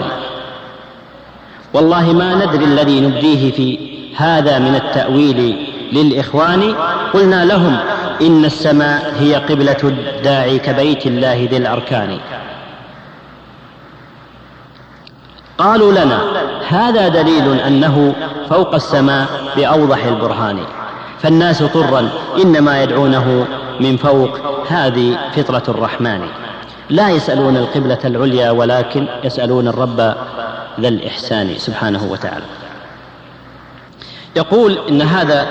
ما ندري الذي نبديه في هذا من التأويل للإخوان. قلنا لهم: إن السماء هي قبلة الداعي كبيت الله ذي الأركان. قالوا لنا هذا دليل أنه فوق السماء بأوضح البرهان، فالناس طرا إنما يدعونه من فوق، هذه فطرة الرحمن. لا يسألون القبلة العليا ولكن يسألون الرب ذا الإحسان سبحانه وتعالى. يقول إن هذا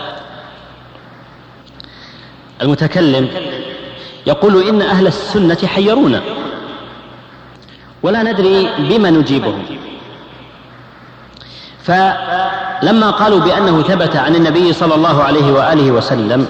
المتكلم يقول إن أهل السنة حيرونا ولا ندري بما نجيبهم، فلما قالوا بأنه ثبت عن النبي صلى الله عليه وآله وسلم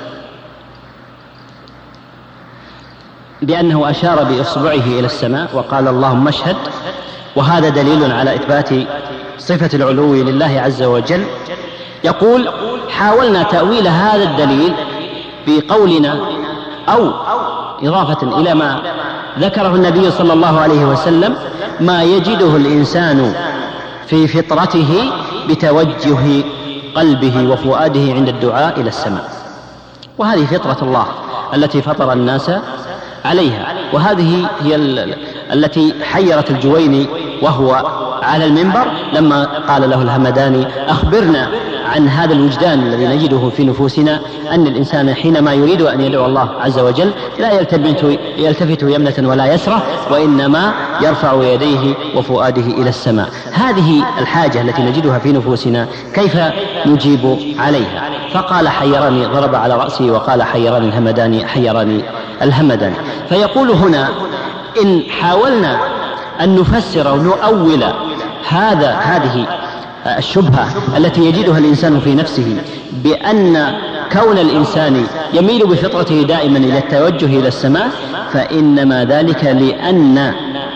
بأنه أشار بإصبعه إلى السماء وقال اللهم اشهد، وهذا دليل على إثبات صفة العلو لله عز وجل، يقول حاولنا تأويل هذا الدليل بقولنا أو إضافة إلى ما ذكره النبي صلى الله عليه وسلم ما يجده الإنسان في فطرته بتوجه قلبه وفؤاده عند الدعاء إلى السماء، وهذه فطرة الله التي فطر الناس عليها، وهذه هي التي حيرت الجويني وهو على المنبر لما قال له الهمداني أخبرنا عن هذا الوجدان الذي نجده في نفوسنا، أن الإنسان حينما يريد أن يدعو الله عز وجل لا يلتفت يمنة ولا يسرة، وإنما يرفع يديه وفؤاده إلى السماء. هذه الحاجة التي نجدها في نفوسنا كيف نجيب عليها؟ فقال حيرني، ضرب على رأسي وقال حيرني الهمداني، حيرني الهمداني. فيقول هنا إن حاولنا أن نفسر ونؤول هذه الشبهة التي يجدها الإنسان في نفسه بأن كون الإنسان يميل بفطرته دائما إلى التوجه إلى السماء، فإنما ذلك لأن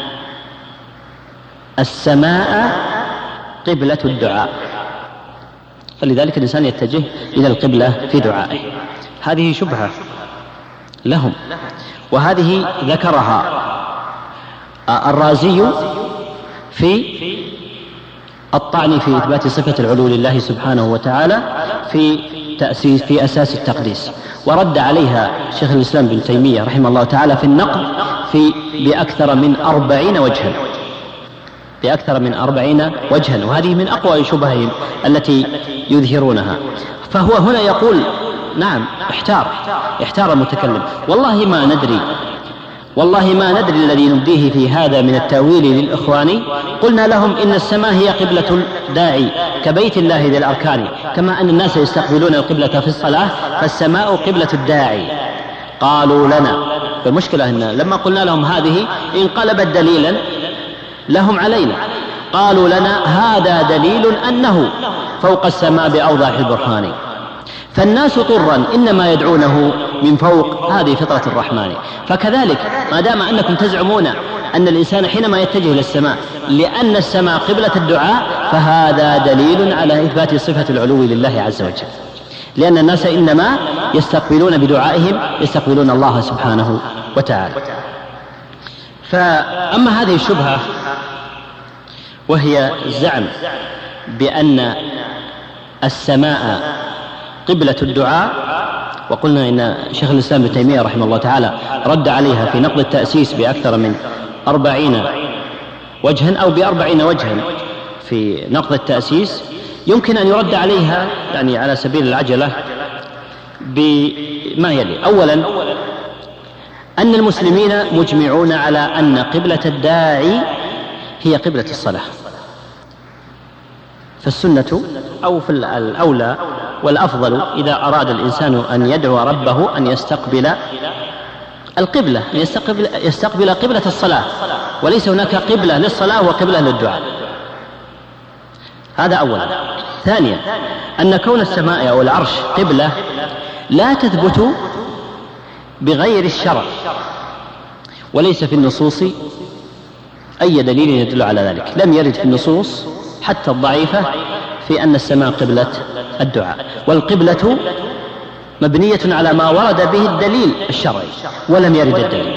السماء قبلة الدعاء، فلذلك الإنسان يتجه إلى القبلة في دعائه. هذه شبهة لهم، وهذه ذكرها الرازي في الطعن في إثبات صفة العلو لله سبحانه وتعالى في أساس التقديس، ورد عليها شيخ الإسلام بن تيمية رحمه الله تعالى في النقد بأكثر من 40 وجها، وهذه من أقوى شبههم التي يظهرونها. فهو هنا يقول نعم احتار المتكلم، والله ما ندري الذي نبديه في هذا من التأويل للإخوان. قلنا لهم إن السماء هي قبلة الداعي كبيت الله ذي الأركان، كما أن الناس يستقبلون القبلة في الصلاة فالسماء قبلة الداعي. قالوا لنا، فالمشكلة أن لما قلنا لهم هذه انقلبت دليلا لهم علينا. قالوا لنا هذا دليل أنه فوق السماء بأوضح البرهان، فالناس طرا إنما يدعونه من فوق، هذه فطرة الرحمن. فكذلك ما دام أنكم تزعمون أن الإنسان حينما يتجه إلى السماء لأن السماء قبلة الدعاء، فهذا دليل على إثبات صفة العلو لله عز وجل، لأن الناس إنما يستقبلون بدعائهم يستقبلون الله سبحانه وتعالى. فأما هذه الشبهة وهي الزعم بأن السماء قبلة الدعاء، وقلنا إن شيخ الإسلام ابن تيمية رحمه الله تعالى رد عليها في نقد التأسيس بأكثر من 40 وجها أو ب40 وجها في نقد التأسيس. يمكن أن يرد عليها يعني على سبيل العجلة بما يلي: أولا أن المسلمين مجمعون على أن قبلة الداعي هي قبلة الصلاة، فالسنة أو في الأولى والأفضل إذا أراد الإنسان أن يدعو ربه أن يستقبل القبلة، يستقبل قبلة الصلاة، وليس هناك قبلة للصلاة وقبلة للدعاء. هذا أولا. ثانيا أن كون السماء أو العرش قبلة لا تثبت بغير الشرع، وليس في النصوص أي دليل يدل على ذلك. لم يرد في النصوص حتى الضعيفة في أن السماء قبلة الدعاء، والقبلة مبنية على ما ورد به الدليل الشرعي، ولم يرد الدليل.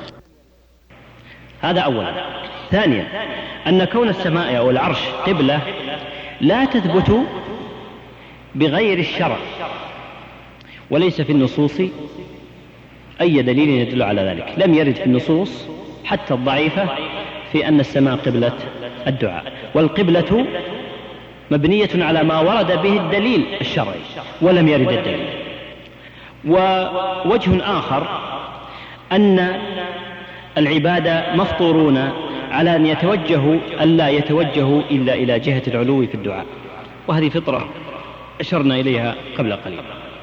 هذا أولا. ثانيا أن كون السماء أو العرش قبلة لا تثبت بغير الشرع، وليس في النصوص أي دليل يدل على ذلك. لم يرد في النصوص حتى الضعيفة في أن السماء قبلة الدعاء، والقبلة مبنية على ما ورد به الدليل الشرعي ولم يرد الدليل. ووجه آخر أن العباد مفطورون على أن يتوجهوا ألا يتوجهوا إلا إلى جهة العلو في الدعاء، وهذه فطرة أشرنا إليها قبل قليل.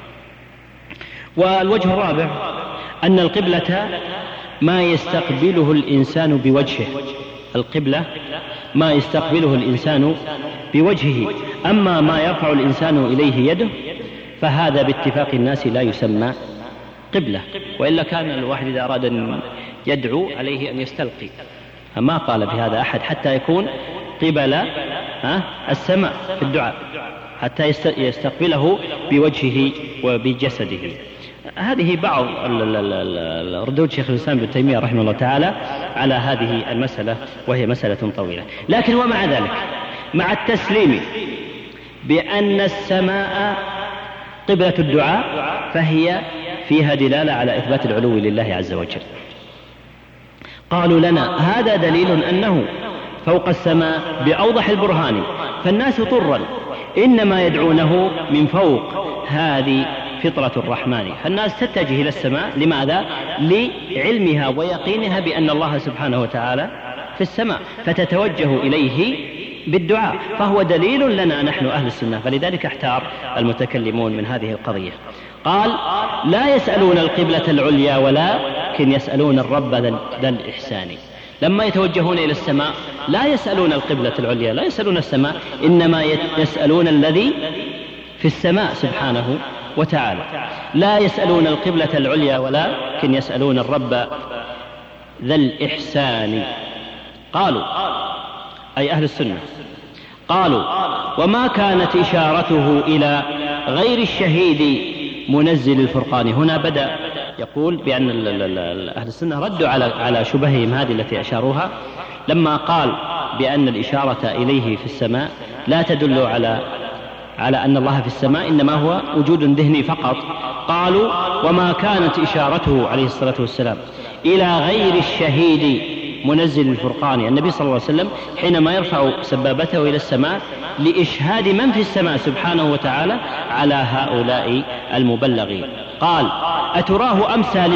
والوجه الرابع أن القبلة ما يستقبله الإنسان بوجهه، القبلة ما يستقبله الإنسان بوجهه، أما ما يرفع الإنسان إليه يده فهذا باتفاق الناس لا يسمى قبلة، وإلا كان الواحد إذا أراد أن يدعو عليه أن يستلقي، فما قال بهذا أحد حتى يكون قبل السماء في الدعاء، حتى يستقبله بوجهه وبجسده. هذه بعض ردود شيخ الإسلام ابن تيمية رحمه الله تعالى على هذه المسألة، وهي مسألة طويلة. لكن ومع ذلك، مع التسليم بأن السماء قبلة الدعاء، فهي فيها دلالة على إثبات العلو لله عز وجل. قالوا لنا هذا دليل أنه فوق السماء بأوضح البرهان، فالناس طرا إنما يدعونه من فوق، هذه فطرة الرحمن. فالناس تتجه إلى السماء، لماذا؟ لعلمها ويقينها بأن الله سبحانه وتعالى في السماء، فتتوجه إليه بالدعاء، فهو دليل لنا نحن أهل السنة. فلذلك احتار المتكلمون من هذه القضية. قال لا يسألون القبلة العليا ولكن يسألون الرب ذا الإحسان. لما يتوجهون إلى السماء لا يسألون القبلة العليا، لا يسألون السماء، إنما يسألون الذي في السماء سبحانه وتعالى. لا يسألون القبلة العليا ولكن يسألون الرب ذا الإحسان. قالوا أي أهل السنة قالوا وما كانت إشارته إلى غير الشهيد منزل الفرقان. هنا بدأ يقول بأن أهل السنة ردوا على شبههم هذه التي أشاروها، لما قال بأن الإشارة إليه في السماء لا تدل على أن الله في السماء، إنما هو وجود ذهني فقط. قالوا وما كانت إشارته عليه الصلاة والسلام إلى غير الشهيد منزل الفرقان. النبي صلى الله عليه وسلم حينما يرفع سبابته إلى السماء لإشهاد من في السماء سبحانه وتعالى على هؤلاء المبلغين. قال أتراه أمسى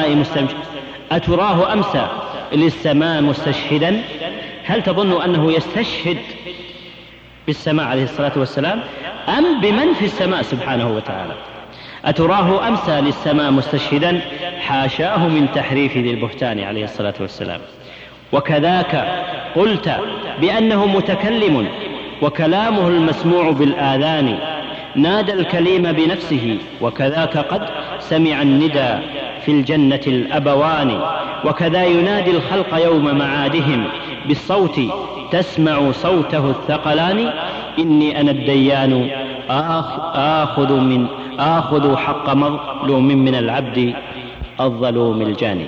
للسماء مستشهدا؟ هل تظن أنه يستشهد بالسماء عليه الصلاة والسلام أم بمن في السماء سبحانه وتعالى؟ أتراه أمسى للسماء مستشهدا؟ حاشاه من تحريف ذي البهتان عليه الصلاة والسلام. وكذاك قلت بأنه متكلم وكلامه المسموع بالآذان، نادى الكليم بنفسه، وكذاك قد سمع الندى في الجنة الأبوان. وكذا ينادي الخلق يوم معادهم بالصوت، تسمع صوته الثقلان. إني أنا الديان آخذ حق مظلوم من العبد الظلوم الجاني.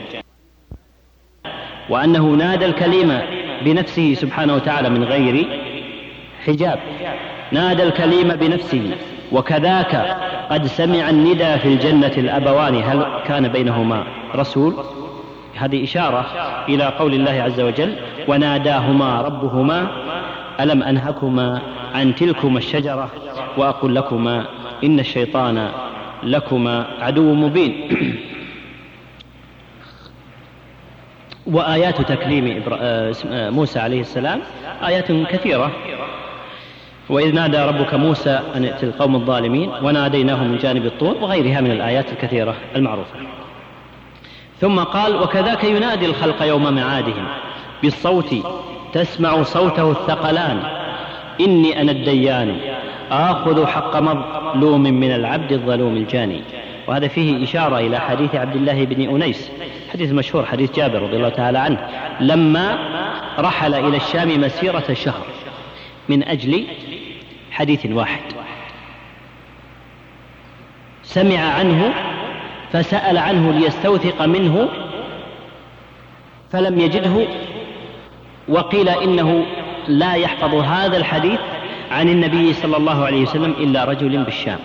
وأنه نادى الكليم بنفسه سبحانه وتعالى من غير حجاب، نادى الكليم بنفسه. وكذاك قد سمع الندى في الجنة الأبوان. هل كان بينهما رسول؟ هذه إشارة إلى قول الله عز وجل وناداهما ربهما ألم أنهكما عن تلكما الشجرة وأقول لكما إن الشيطان لكما عدو مبين. وآيات تكليم موسى عليه السلام آيات كثيرة. وإذ نادى ربك موسى أن ائت القوم الظالمين وناديناه من جانب الطور، وغيرها من الآيات الكثيرة المعروفة. ثم قال وكذاك ينادي الخلق يوم معادهم بالصوت، تسمع صوته الثقلان. إني أنا الديان آخذ حق مظلوم من العبد الظلوم الجاني. وهذا فيه إشارة إلى حديث عبد الله بن أنيس، حديث مشهور، حديث جابر رضي الله تعالى عنه، لما رحل إلى الشام مسيرة شهر من أجل حديث واحد، سمع عنه فسأل عنه ليستوثق منه فلم يجده، وقيل إنه لا يحفظ هذا الحديث عن النبي صلى الله عليه وسلم إلا رجل بالشام،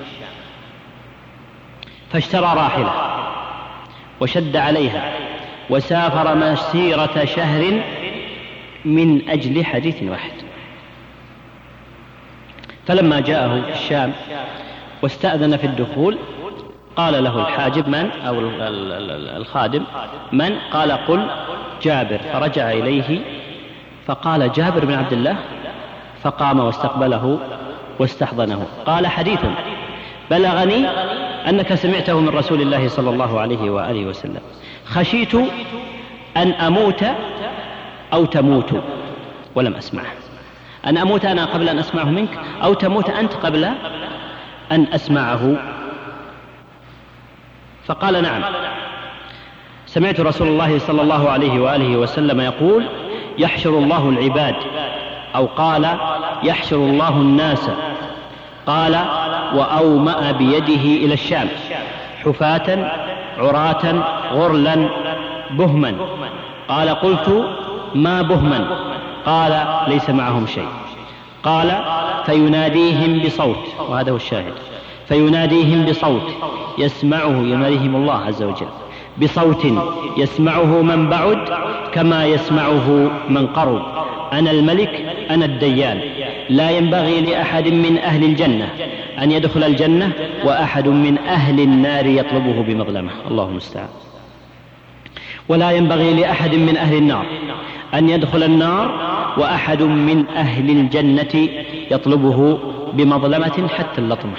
فاشترى راحلة وشد عليها وسافر مسيرة شهر من أجل حديث واحد. فلما جاءه الشام واستأذن في الدخول قال له الحاجب من أو الخادم من؟ قال قل جابر. فرجع إليه فقال جابر بن عبد الله، فقام واستقبله واستحضنه. قال حديث بلغني أنك سمعته من رسول الله صلى الله عليه وآله وسلم، خشيت أن أموت أو تموت ولم أسمعه، أن أموت أنا قبل أن أسمعه منك أو تموت أنت قبل أن أسمعه. فقال نعم، سمعت رسول الله صلى الله عليه وآله وسلم يقول يحشر الله العباد، أو قال يحشر الله الناس، قال وأومأ بيده إلى الشام حفاة عراة غرلا بهما. قال قلت ما بهما؟ قال ليس معهم شيء. قال فيناديهم بصوت، وهذا هو الشاهد، فيناديهم بصوت يسمعه، يناديهم الله عز وجل بصوت يسمعه من بعد كما يسمعه من قرب، أنا الملك أنا الديان، لا ينبغي لأحد من أهل الجنة أن يدخل الجنة وأحد من أهل النار يطلبه بمظلمة، الله المستعان، ولا ينبغي لأحد من أهل النار أن يدخل النار وأحد من أهل الجنة يطلبه بمظلمة حتى اللطمة.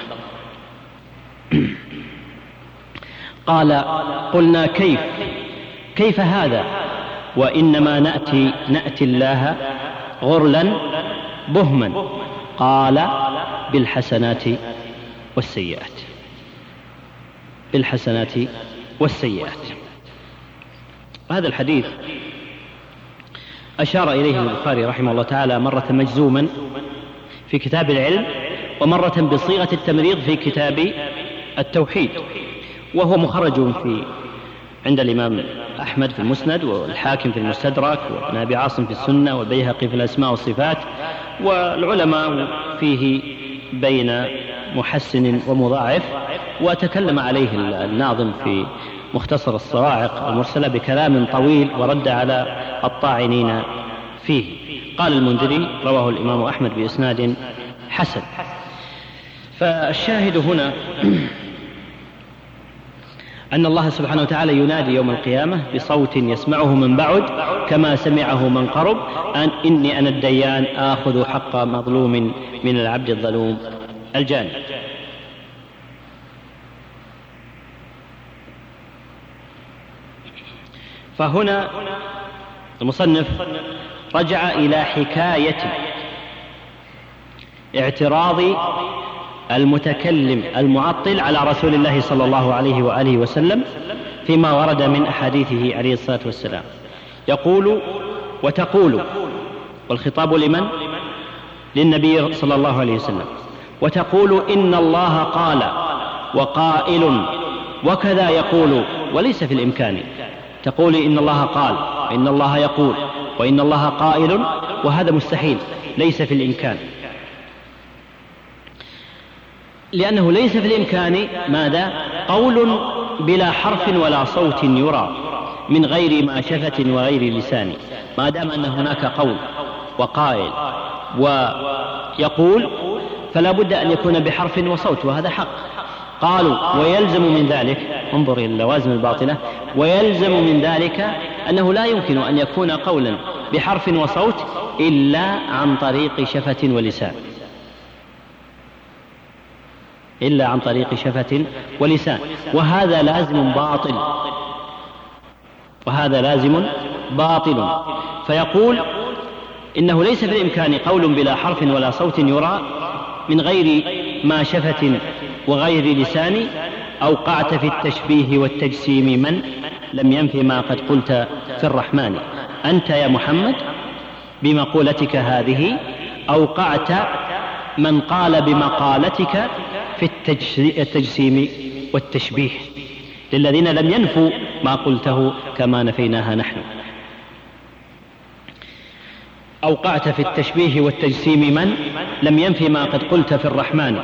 قال قلنا كيف هذا؟ وإنما نأتي الله غرلا بهما. قال بالحسنات والسيئات، بالحسنات والسيئات. هذا الحديث أشار إليه البخاري رحمه الله تعالى مرة مجزوما في كتاب العلم، ومرة بصيغة التمريض في كتاب التوحيد، وهو مخرج عند الإمام أحمد في المسند، والحاكم في المستدرك، وابن أبي عاصم في السنة، والبيهقي في الأسماء والصفات، والعلماء فيه بين محسن ومضاعف. وتكلم عليه الناظم في مختصر الصواعق المرسلة بكلام طويل ورد على الطاعنين فيه. قال المنذري رواه الإمام أحمد بإسناد حسن. فالشاهد هنا أن الله سبحانه وتعالى ينادي يوم القيامة بصوت يسمعه من بعد كما سمعه من قرب، أن إني أنا الديان آخذ حق مظلوم من العبد الظلوم الجاني. فهنا المصنف رجع إلى حكاية اعتراض المتكلم المعطل على رسول الله صلى الله عليه وآله وسلم فيما ورد من أحاديثه عليه الصلاة والسلام. يقول وتقول، والخطاب لمن؟ للنبي صلى الله عليه وسلم. وتقول إن الله قال وقائل وكذا يقول، وليس في الإمكان تقول إن الله قال وإن الله يقول وإن الله قائل، وهذا مستحيل، ليس في الإمكان، لأنه ليس في الإمكان ماذا؟ قول بلا حرف ولا صوت يرى من غير ماشفة وغير لسان. ما دام أن هناك قول وقائل ويقول فلا بد أن يكون بحرف وصوت، وهذا حق. قالوا ويلزم من ذلك، انظر إلى اللوازم الباطنة، ويلزم من ذلك أنه لا يمكن أن يكون قولا بحرف وصوت إلا عن طريق شفة ولسان، إلا عن طريق شفة ولسان، وهذا لازم باطل، وهذا لازم باطل. فيقول إنه ليس في الإمكان قول بلا حرف ولا صوت يرى من غير ما شفة وغير لسان. أوقعت في التشبيه والتجسيم من لم ينف ما قد قلت في الرحمن. أنت يا محمد بمقولتك هذه أوقعت من قال بمقالتك في التجسيم والتشبيه للذين لم ينفوا ما قلته كما نفيناها نحن. أوقعت في التشبيه والتجسيم من لم ينف ما قد قلت في الرحمن.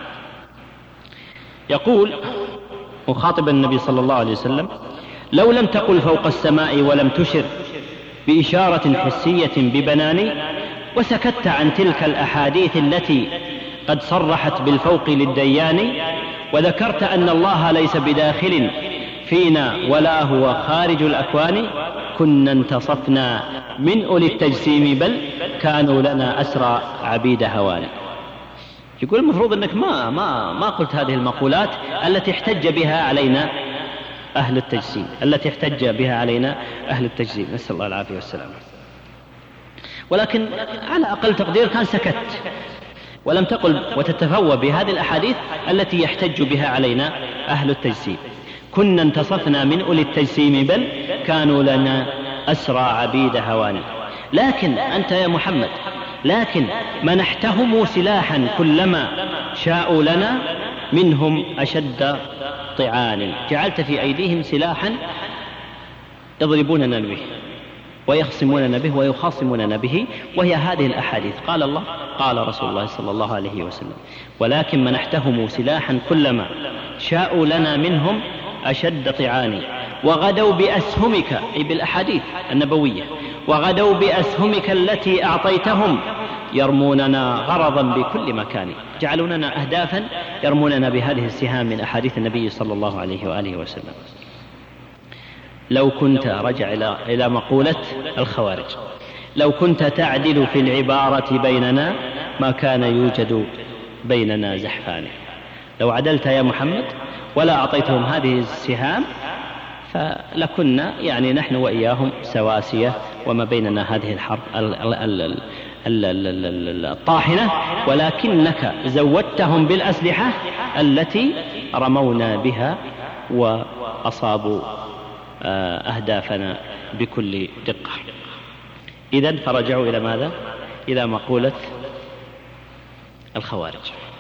يقول مخاطبا النبي صلى الله عليه وسلم: لو لم تقل فوق السماء ولم تشر بإشارة حسية ببناني، وسكت عن تلك الأحاديث التي قد صرحت بالفوق للديان، وذكرت أن الله ليس بداخل فينا ولا هو خارج الأكوان، كنا انتصفنا من أولي التجسيم بل كانوا لنا أسرى عبيد هوان. يقول المفروض أنك ما قلت هذه المقولات التي احتج بها علينا أهل التجسيم، نسأل الله العافية والسلام. ولكن على أقل تقدير كان سكت ولم تقل وتتفوه بهذه الأحاديث التي يحتج بها علينا أهل التجسيم. كنا انتصفنا من أولي التجسيم بل كانوا لنا أسرى عبيد هوان. لكن أنت يا محمد منحتهم سلاحا كلما شاءوا لنا منهم أشد طعان، جعلت في أيديهم سلاحا يضربوننا به ويخصموننا به ويخاصموننا به، وهي هذه الأحاديث. قال الله قال رسول الله صلى الله عليه وسلم. ولكن منحتهم سلاحا كلما شاءوا لنا منهم أشد طعان، وغدوا بأسهمك، أي بالأحاديث النبوية، وغدوا بأسهمك التي أعطيتهم يرموننا غرضا بكل مكان، جعلوننا أهدافا يرموننا بهذه السهام من أحاديث النبي صلى الله عليه وآله وسلم. لو كنت رجع إلى مقولة الخوارج، لو كنت تعدل في العبارة بيننا ما كان يوجد بيننا زحفان. لو عدلت يا محمد ولا أعطيتهم هذه السهام فلكنا يعني نحن وإياهم سواسية، وما بيننا هذه الحرب الطاحنة، ولكنك زودتهم بالأسلحة التي رمونا بها وأصابوا أهدافنا بكل دقة. إذن فرجعوا إلى ماذا؟ إلى مقولة الخوارج.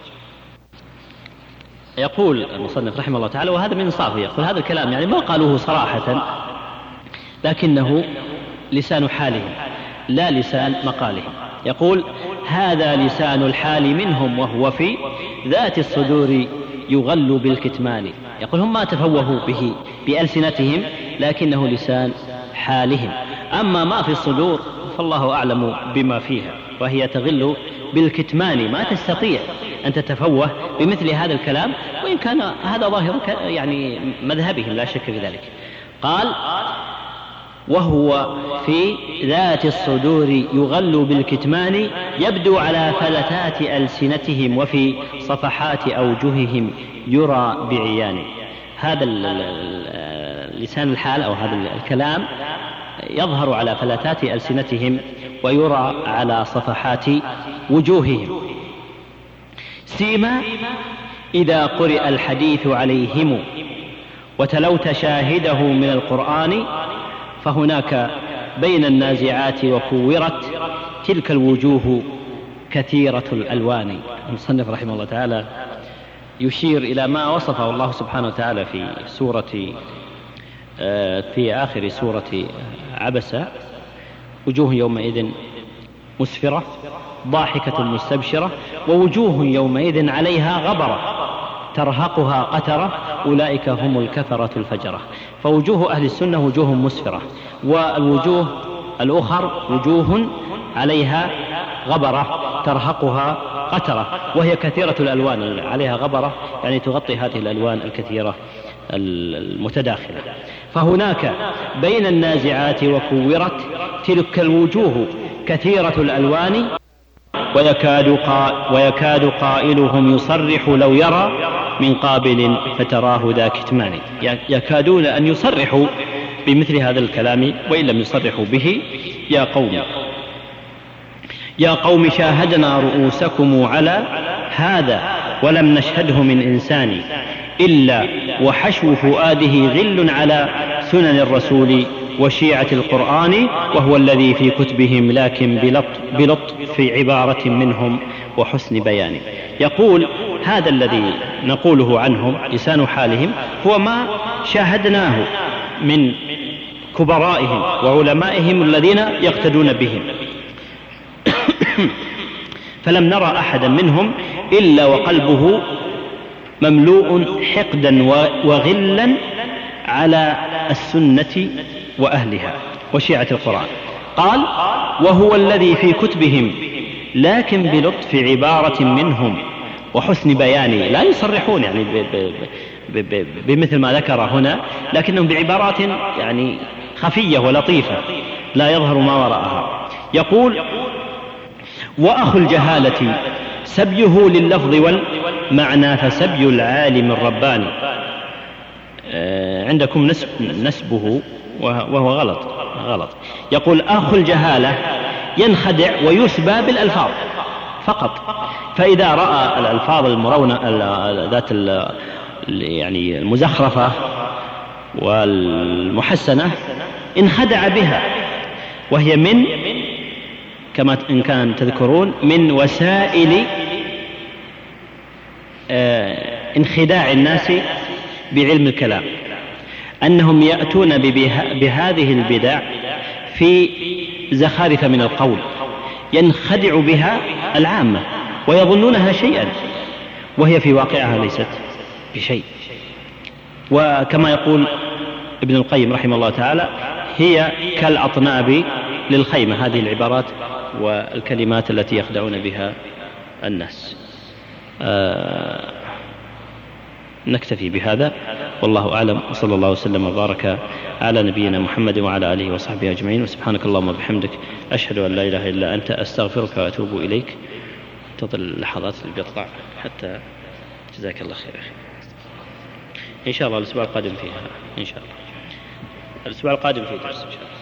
يقول المصنف رحمه الله تعالى، وهذا من إنصافه، يقول هذا الكلام يعني ما قالوه صراحة، لكنه لسان حالهم لا لسان مقالهم. يقول هذا لسان الحال منهم وهو في ذات الصدور يغل بالكتمان. يقول هم ما تفوهوا به بألسنتهم لكنه لسان حالهم، أما ما في الصدور فالله أعلم بما فيها، وهي تغل بالكتمان. ما تستطيع أن تتفوه بمثل هذا الكلام، وإن كان هذا ظاهر يعني مذهبهم لا شك في ذلك. قال وهو في ذات الصدور يغل بالكتمان، يبدو على فلتات ألسنتهم وفي صفحات أوجههم يرى بعيان. هذا لسان الحال أو هذا الكلام يظهر على فلتات ألسنتهم ويرى على صفحات وجوههم. سيما إذا قرئ الحديث عليهم وتلوت شاهده من القرآن، فهناك بين النازعات وكورت تلك الوجوه كثيرة الألوان. المصنف رحمه الله تعالى يشير إلى ما وصفه الله سبحانه وتعالى في آخر سورة عبسة: وجوه يومئذ مسفرة ضاحكة مستبشرة ووجوه يومئذ عليها غبرة ترهقها قترة أولئك هم الكفرة الفجرة. فوجوه أهل السنة وجوه مسفرة، والوجوه الأخر وجوه عليها غبرة ترهقها قترة، وهي كثيرة الألوان. عليها غبرة يعني تغطي هذه الألوان الكثيرة المتداخلة. فهناك بين النازعات وكورت تلك الوجوه كثيرة الألوان، ويكاد قائلهم يصرح لو يرى من قابل فتراه ذا كتمان. يكادون أن يصرحوا بمثل هذا الكلام، وإن لم يصرحوا به: يا قوم شاهدنا رؤوسكم على هذا ولم نشهده من إنسان، إلا وحشو فؤاده غل على سنن الرسول وشيعة القرآن، وهو الذي في كتبهم لكن بلطف في عبارة منهم وحسن بيان. يقول هذا الذي نقوله عنهم لسان حالهم هو ما شاهدناه من كبرائهم وعلمائهم الذين يقتدون بهم، فلم نرى أحدا منهم إلا وقلبه مملوء حقدا وغلا على السنة وأهلها وشيعة القرآن. قال: وهو الذي في كتبهم لكن بلطف عبارة منهم وحسن بيان، لا يصرحون يعني بمثل ما ذكر هنا، لكنهم بعبارات يعني خفية ولطيفة لا يظهر ما وراءها. يقول: وأخو الجهالة سبيه لللفظ والمعنى فسبي العالم الرباني. عندكم نسبه وهو غلط. يقول: أخو الجهالة ينخدع ويسبى بالألفاظ فقط، فإذا رأى الألفاظ المرونة ذات يعني المزخرفة والمحسنة انخدع بها، وهي من كما إن كان تذكرون من وسائل انخداع الناس بعلم الكلام، أنهم يأتون بهذه البدع في زخارف من القول ينخدع بها العامة ويظنونها شيئا وهي في واقعها ليست بشيء. وكما يقول ابن القيم رحمه الله تعالى: هي كالأطناب للخيمة، هذه العبارات والكلمات التي يخدعون بها الناس. نكتفي بهذا والله أعلم، وصلى الله وسلم وبارك على نبينا محمد وعلى آله وصحبه أجمعين، وسبحانك اللهم وبحمدك أشهد أن لا إله إلا أنت أستغفرك وأتوب إليك. انتظر اللحظات اللي بيطلع حتى جزاك الله خير أخي. إن شاء الله الأسبوع القادم فيها، إن شاء الله الأسبوع القادم فيه درس إن شاء الله.